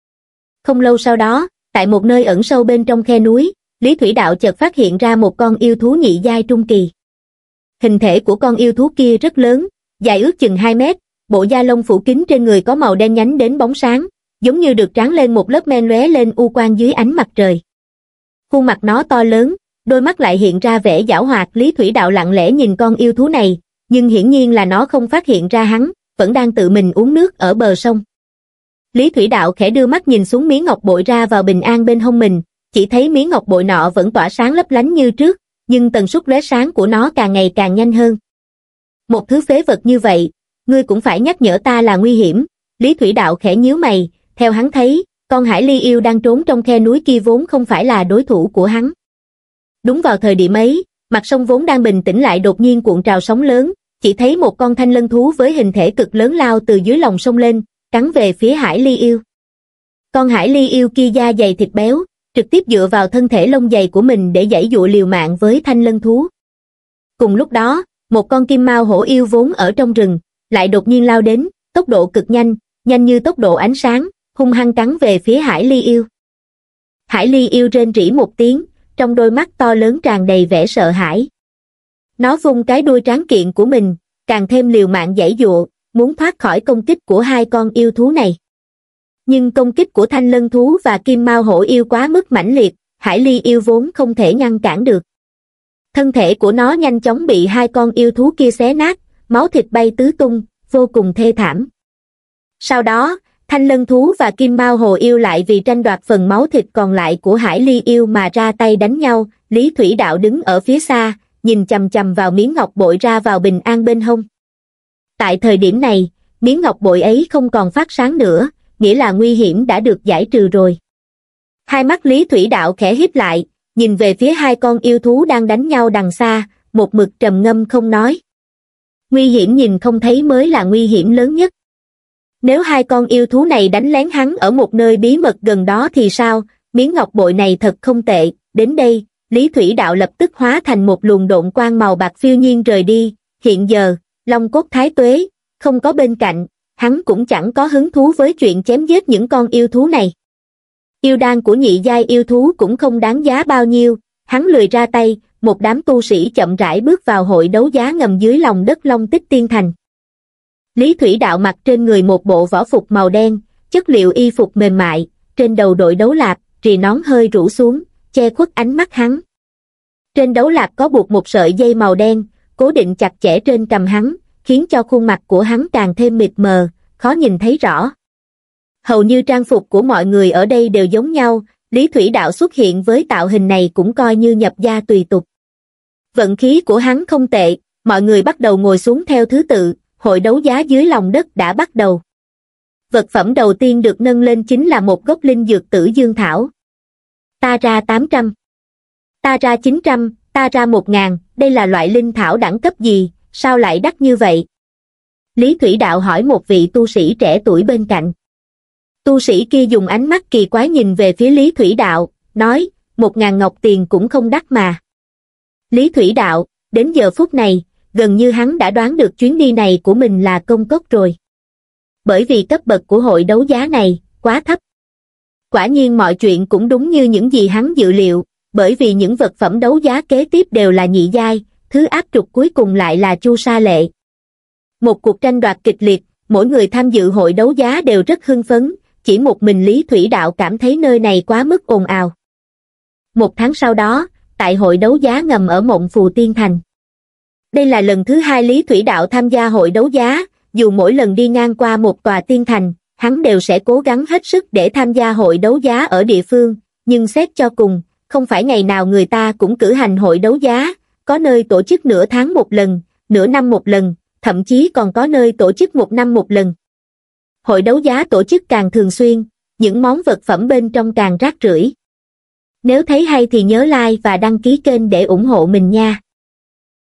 Không lâu sau đó, tại một nơi ẩn sâu bên trong khe núi, Lý Thủy Đạo chợt phát hiện ra một con yêu thú nhị giai trung kỳ. Hình thể của con yêu thú kia rất lớn, dài ước chừng hai mét, bộ da lông phủ kín trên người có màu đen nhánh đến bóng sáng, giống như được tráng lên một lớp men lóe lên u quang dưới ánh mặt trời. Khuôn mặt nó to lớn, đôi mắt lại hiện ra vẻ giảo hoạt. Lý Thủy Đạo lặng lẽ nhìn con yêu thú này, nhưng hiển nhiên là nó không phát hiện ra hắn, vẫn đang tự mình uống nước ở bờ sông. Lý Thủy Đạo khẽ đưa mắt nhìn xuống miếng ngọc bội ra vào bình an bên hông mình, chỉ thấy miếng ngọc bội nọ vẫn tỏa sáng lấp lánh như trước, nhưng tần suất lóe sáng của nó càng ngày càng nhanh hơn. Một thứ phế vật như vậy, ngươi cũng phải nhắc nhở ta là nguy hiểm. Lý Thủy Đạo khẽ nhíu mày, theo hắn thấy, con hải ly yêu đang trốn trong khe núi kia vốn không phải là đối thủ của hắn. Đúng vào thời điểm ấy, mặt sông vốn đang bình tĩnh lại đột nhiên cuộn trào sóng lớn, chỉ thấy một con thanh lân thú với hình thể cực lớn lao từ dưới lòng sông lên, cắn về phía hải ly yêu. Con hải ly yêu kia da dày thịt béo, trực tiếp dựa vào thân thể lông dày của mình để giãy giụa liều mạng với thanh lân thú. Cùng lúc đó, một con kim mao hổ yêu vốn ở trong rừng, lại đột nhiên lao đến, tốc độ cực nhanh, nhanh như tốc độ ánh sáng, hung hăng cắn về phía hải ly yêu. Hải ly yêu rên rỉ một tiếng, trong đôi mắt to lớn tràn đầy vẻ sợ hãi. Nó vung cái đuôi tráng kiện của mình, càng thêm liều mạng giãy giụa, muốn thoát khỏi công kích của hai con yêu thú này. Nhưng công kích của thanh lân thú và kim mao hổ yêu quá mức mãnh liệt, hải ly yêu vốn không thể ngăn cản được. Thân thể của nó nhanh chóng bị hai con yêu thú kia xé nát, máu thịt bay tứ tung, vô cùng thê thảm. Sau đó, thanh lân thú và kim mao hồ yêu lại vì tranh đoạt phần máu thịt còn lại của hải ly yêu mà ra tay đánh nhau. Lý Thủy Đạo đứng ở phía xa, nhìn chằm chằm vào miếng ngọc bội ra vào bình an bên hông. Tại thời điểm này, miếng ngọc bội ấy không còn phát sáng nữa, nghĩa là nguy hiểm đã được giải trừ rồi. Hai mắt Lý Thủy Đạo khẽ híp lại, nhìn về phía hai con yêu thú đang đánh nhau đằng xa, một mực trầm ngâm không nói. Nguy hiểm nhìn không thấy mới là nguy hiểm lớn nhất. Nếu hai con yêu thú này đánh lén hắn ở một nơi bí mật gần đó thì sao? Miếng ngọc bội này thật không tệ. Đến đây, Lý Thủy Đạo lập tức hóa thành một luồng độn quang màu bạc phiêu nhiên rời đi. Hiện giờ, Long Cốt Thái Tuế không có bên cạnh, hắn cũng chẳng có hứng thú với chuyện chém giết những con yêu thú này. Yêu đan của nhị giai yêu thú cũng không đáng giá bao nhiêu, hắn lười ra tay. Một đám tu sĩ chậm rãi bước vào hội đấu giá ngầm dưới lòng đất Long Tích Tiên Thành. Lý Thủy Đạo mặc trên người một bộ võ phục màu đen, chất liệu y phục mềm mại, trên đầu đội đấu lạp, rì nón hơi rũ xuống, che khuất ánh mắt hắn. Trên đấu lạp có buộc một sợi dây màu đen, cố định chặt chẽ trên cằm hắn, khiến cho khuôn mặt của hắn càng thêm mịt mờ, khó nhìn thấy rõ. Hầu như trang phục của mọi người ở đây đều giống nhau, Lý Thủy Đạo xuất hiện với tạo hình này cũng coi như nhập gia tùy tục. Vận khí của hắn không tệ, mọi người bắt đầu ngồi xuống theo thứ tự, hội đấu giá dưới lòng đất đã bắt đầu. Vật phẩm đầu tiên được nâng lên chính là một gốc linh dược tử dương thảo. Ta ra tám trăm. Ta ra chín trăm, ta ra một ngàn, đây là loại linh thảo đẳng cấp gì, sao lại đắt như vậy? Lý Thủy Đạo hỏi một vị tu sĩ trẻ tuổi bên cạnh. Tu sĩ kia dùng ánh mắt kỳ quái nhìn về phía Lý Thủy Đạo, nói, một ngàn ngọc tiền cũng không đắt mà. Lý Thủy Đạo, đến giờ phút này, gần như hắn đã đoán được chuyến đi này của mình là công cốc rồi. Bởi vì cấp bậc của hội đấu giá này, quá thấp. Quả nhiên mọi chuyện cũng đúng như những gì hắn dự liệu, bởi vì những vật phẩm đấu giá kế tiếp đều là nhị giai, thứ áp trục cuối cùng lại là Chu Sa Lệ. Một cuộc tranh đoạt kịch liệt, mỗi người tham dự hội đấu giá đều rất hưng phấn, chỉ một mình Lý Thủy Đạo cảm thấy nơi này quá mức ồn ào. Một tháng sau đó, tại hội đấu giá ngầm ở Mộng Phù Tiên Thành. Đây là lần thứ hai Lý Thủy Đạo tham gia hội đấu giá, dù mỗi lần đi ngang qua một tòa tiên thành, hắn đều sẽ cố gắng hết sức để tham gia hội đấu giá ở địa phương, nhưng xét cho cùng, không phải ngày nào người ta cũng cử hành hội đấu giá, có nơi tổ chức nửa tháng một lần, nửa năm một lần, thậm chí còn có nơi tổ chức một năm một lần. Hội đấu giá tổ chức càng thường xuyên, những món vật phẩm bên trong càng rác rưởi. Nếu thấy hay thì nhớ like và đăng ký kênh để ủng hộ mình nha.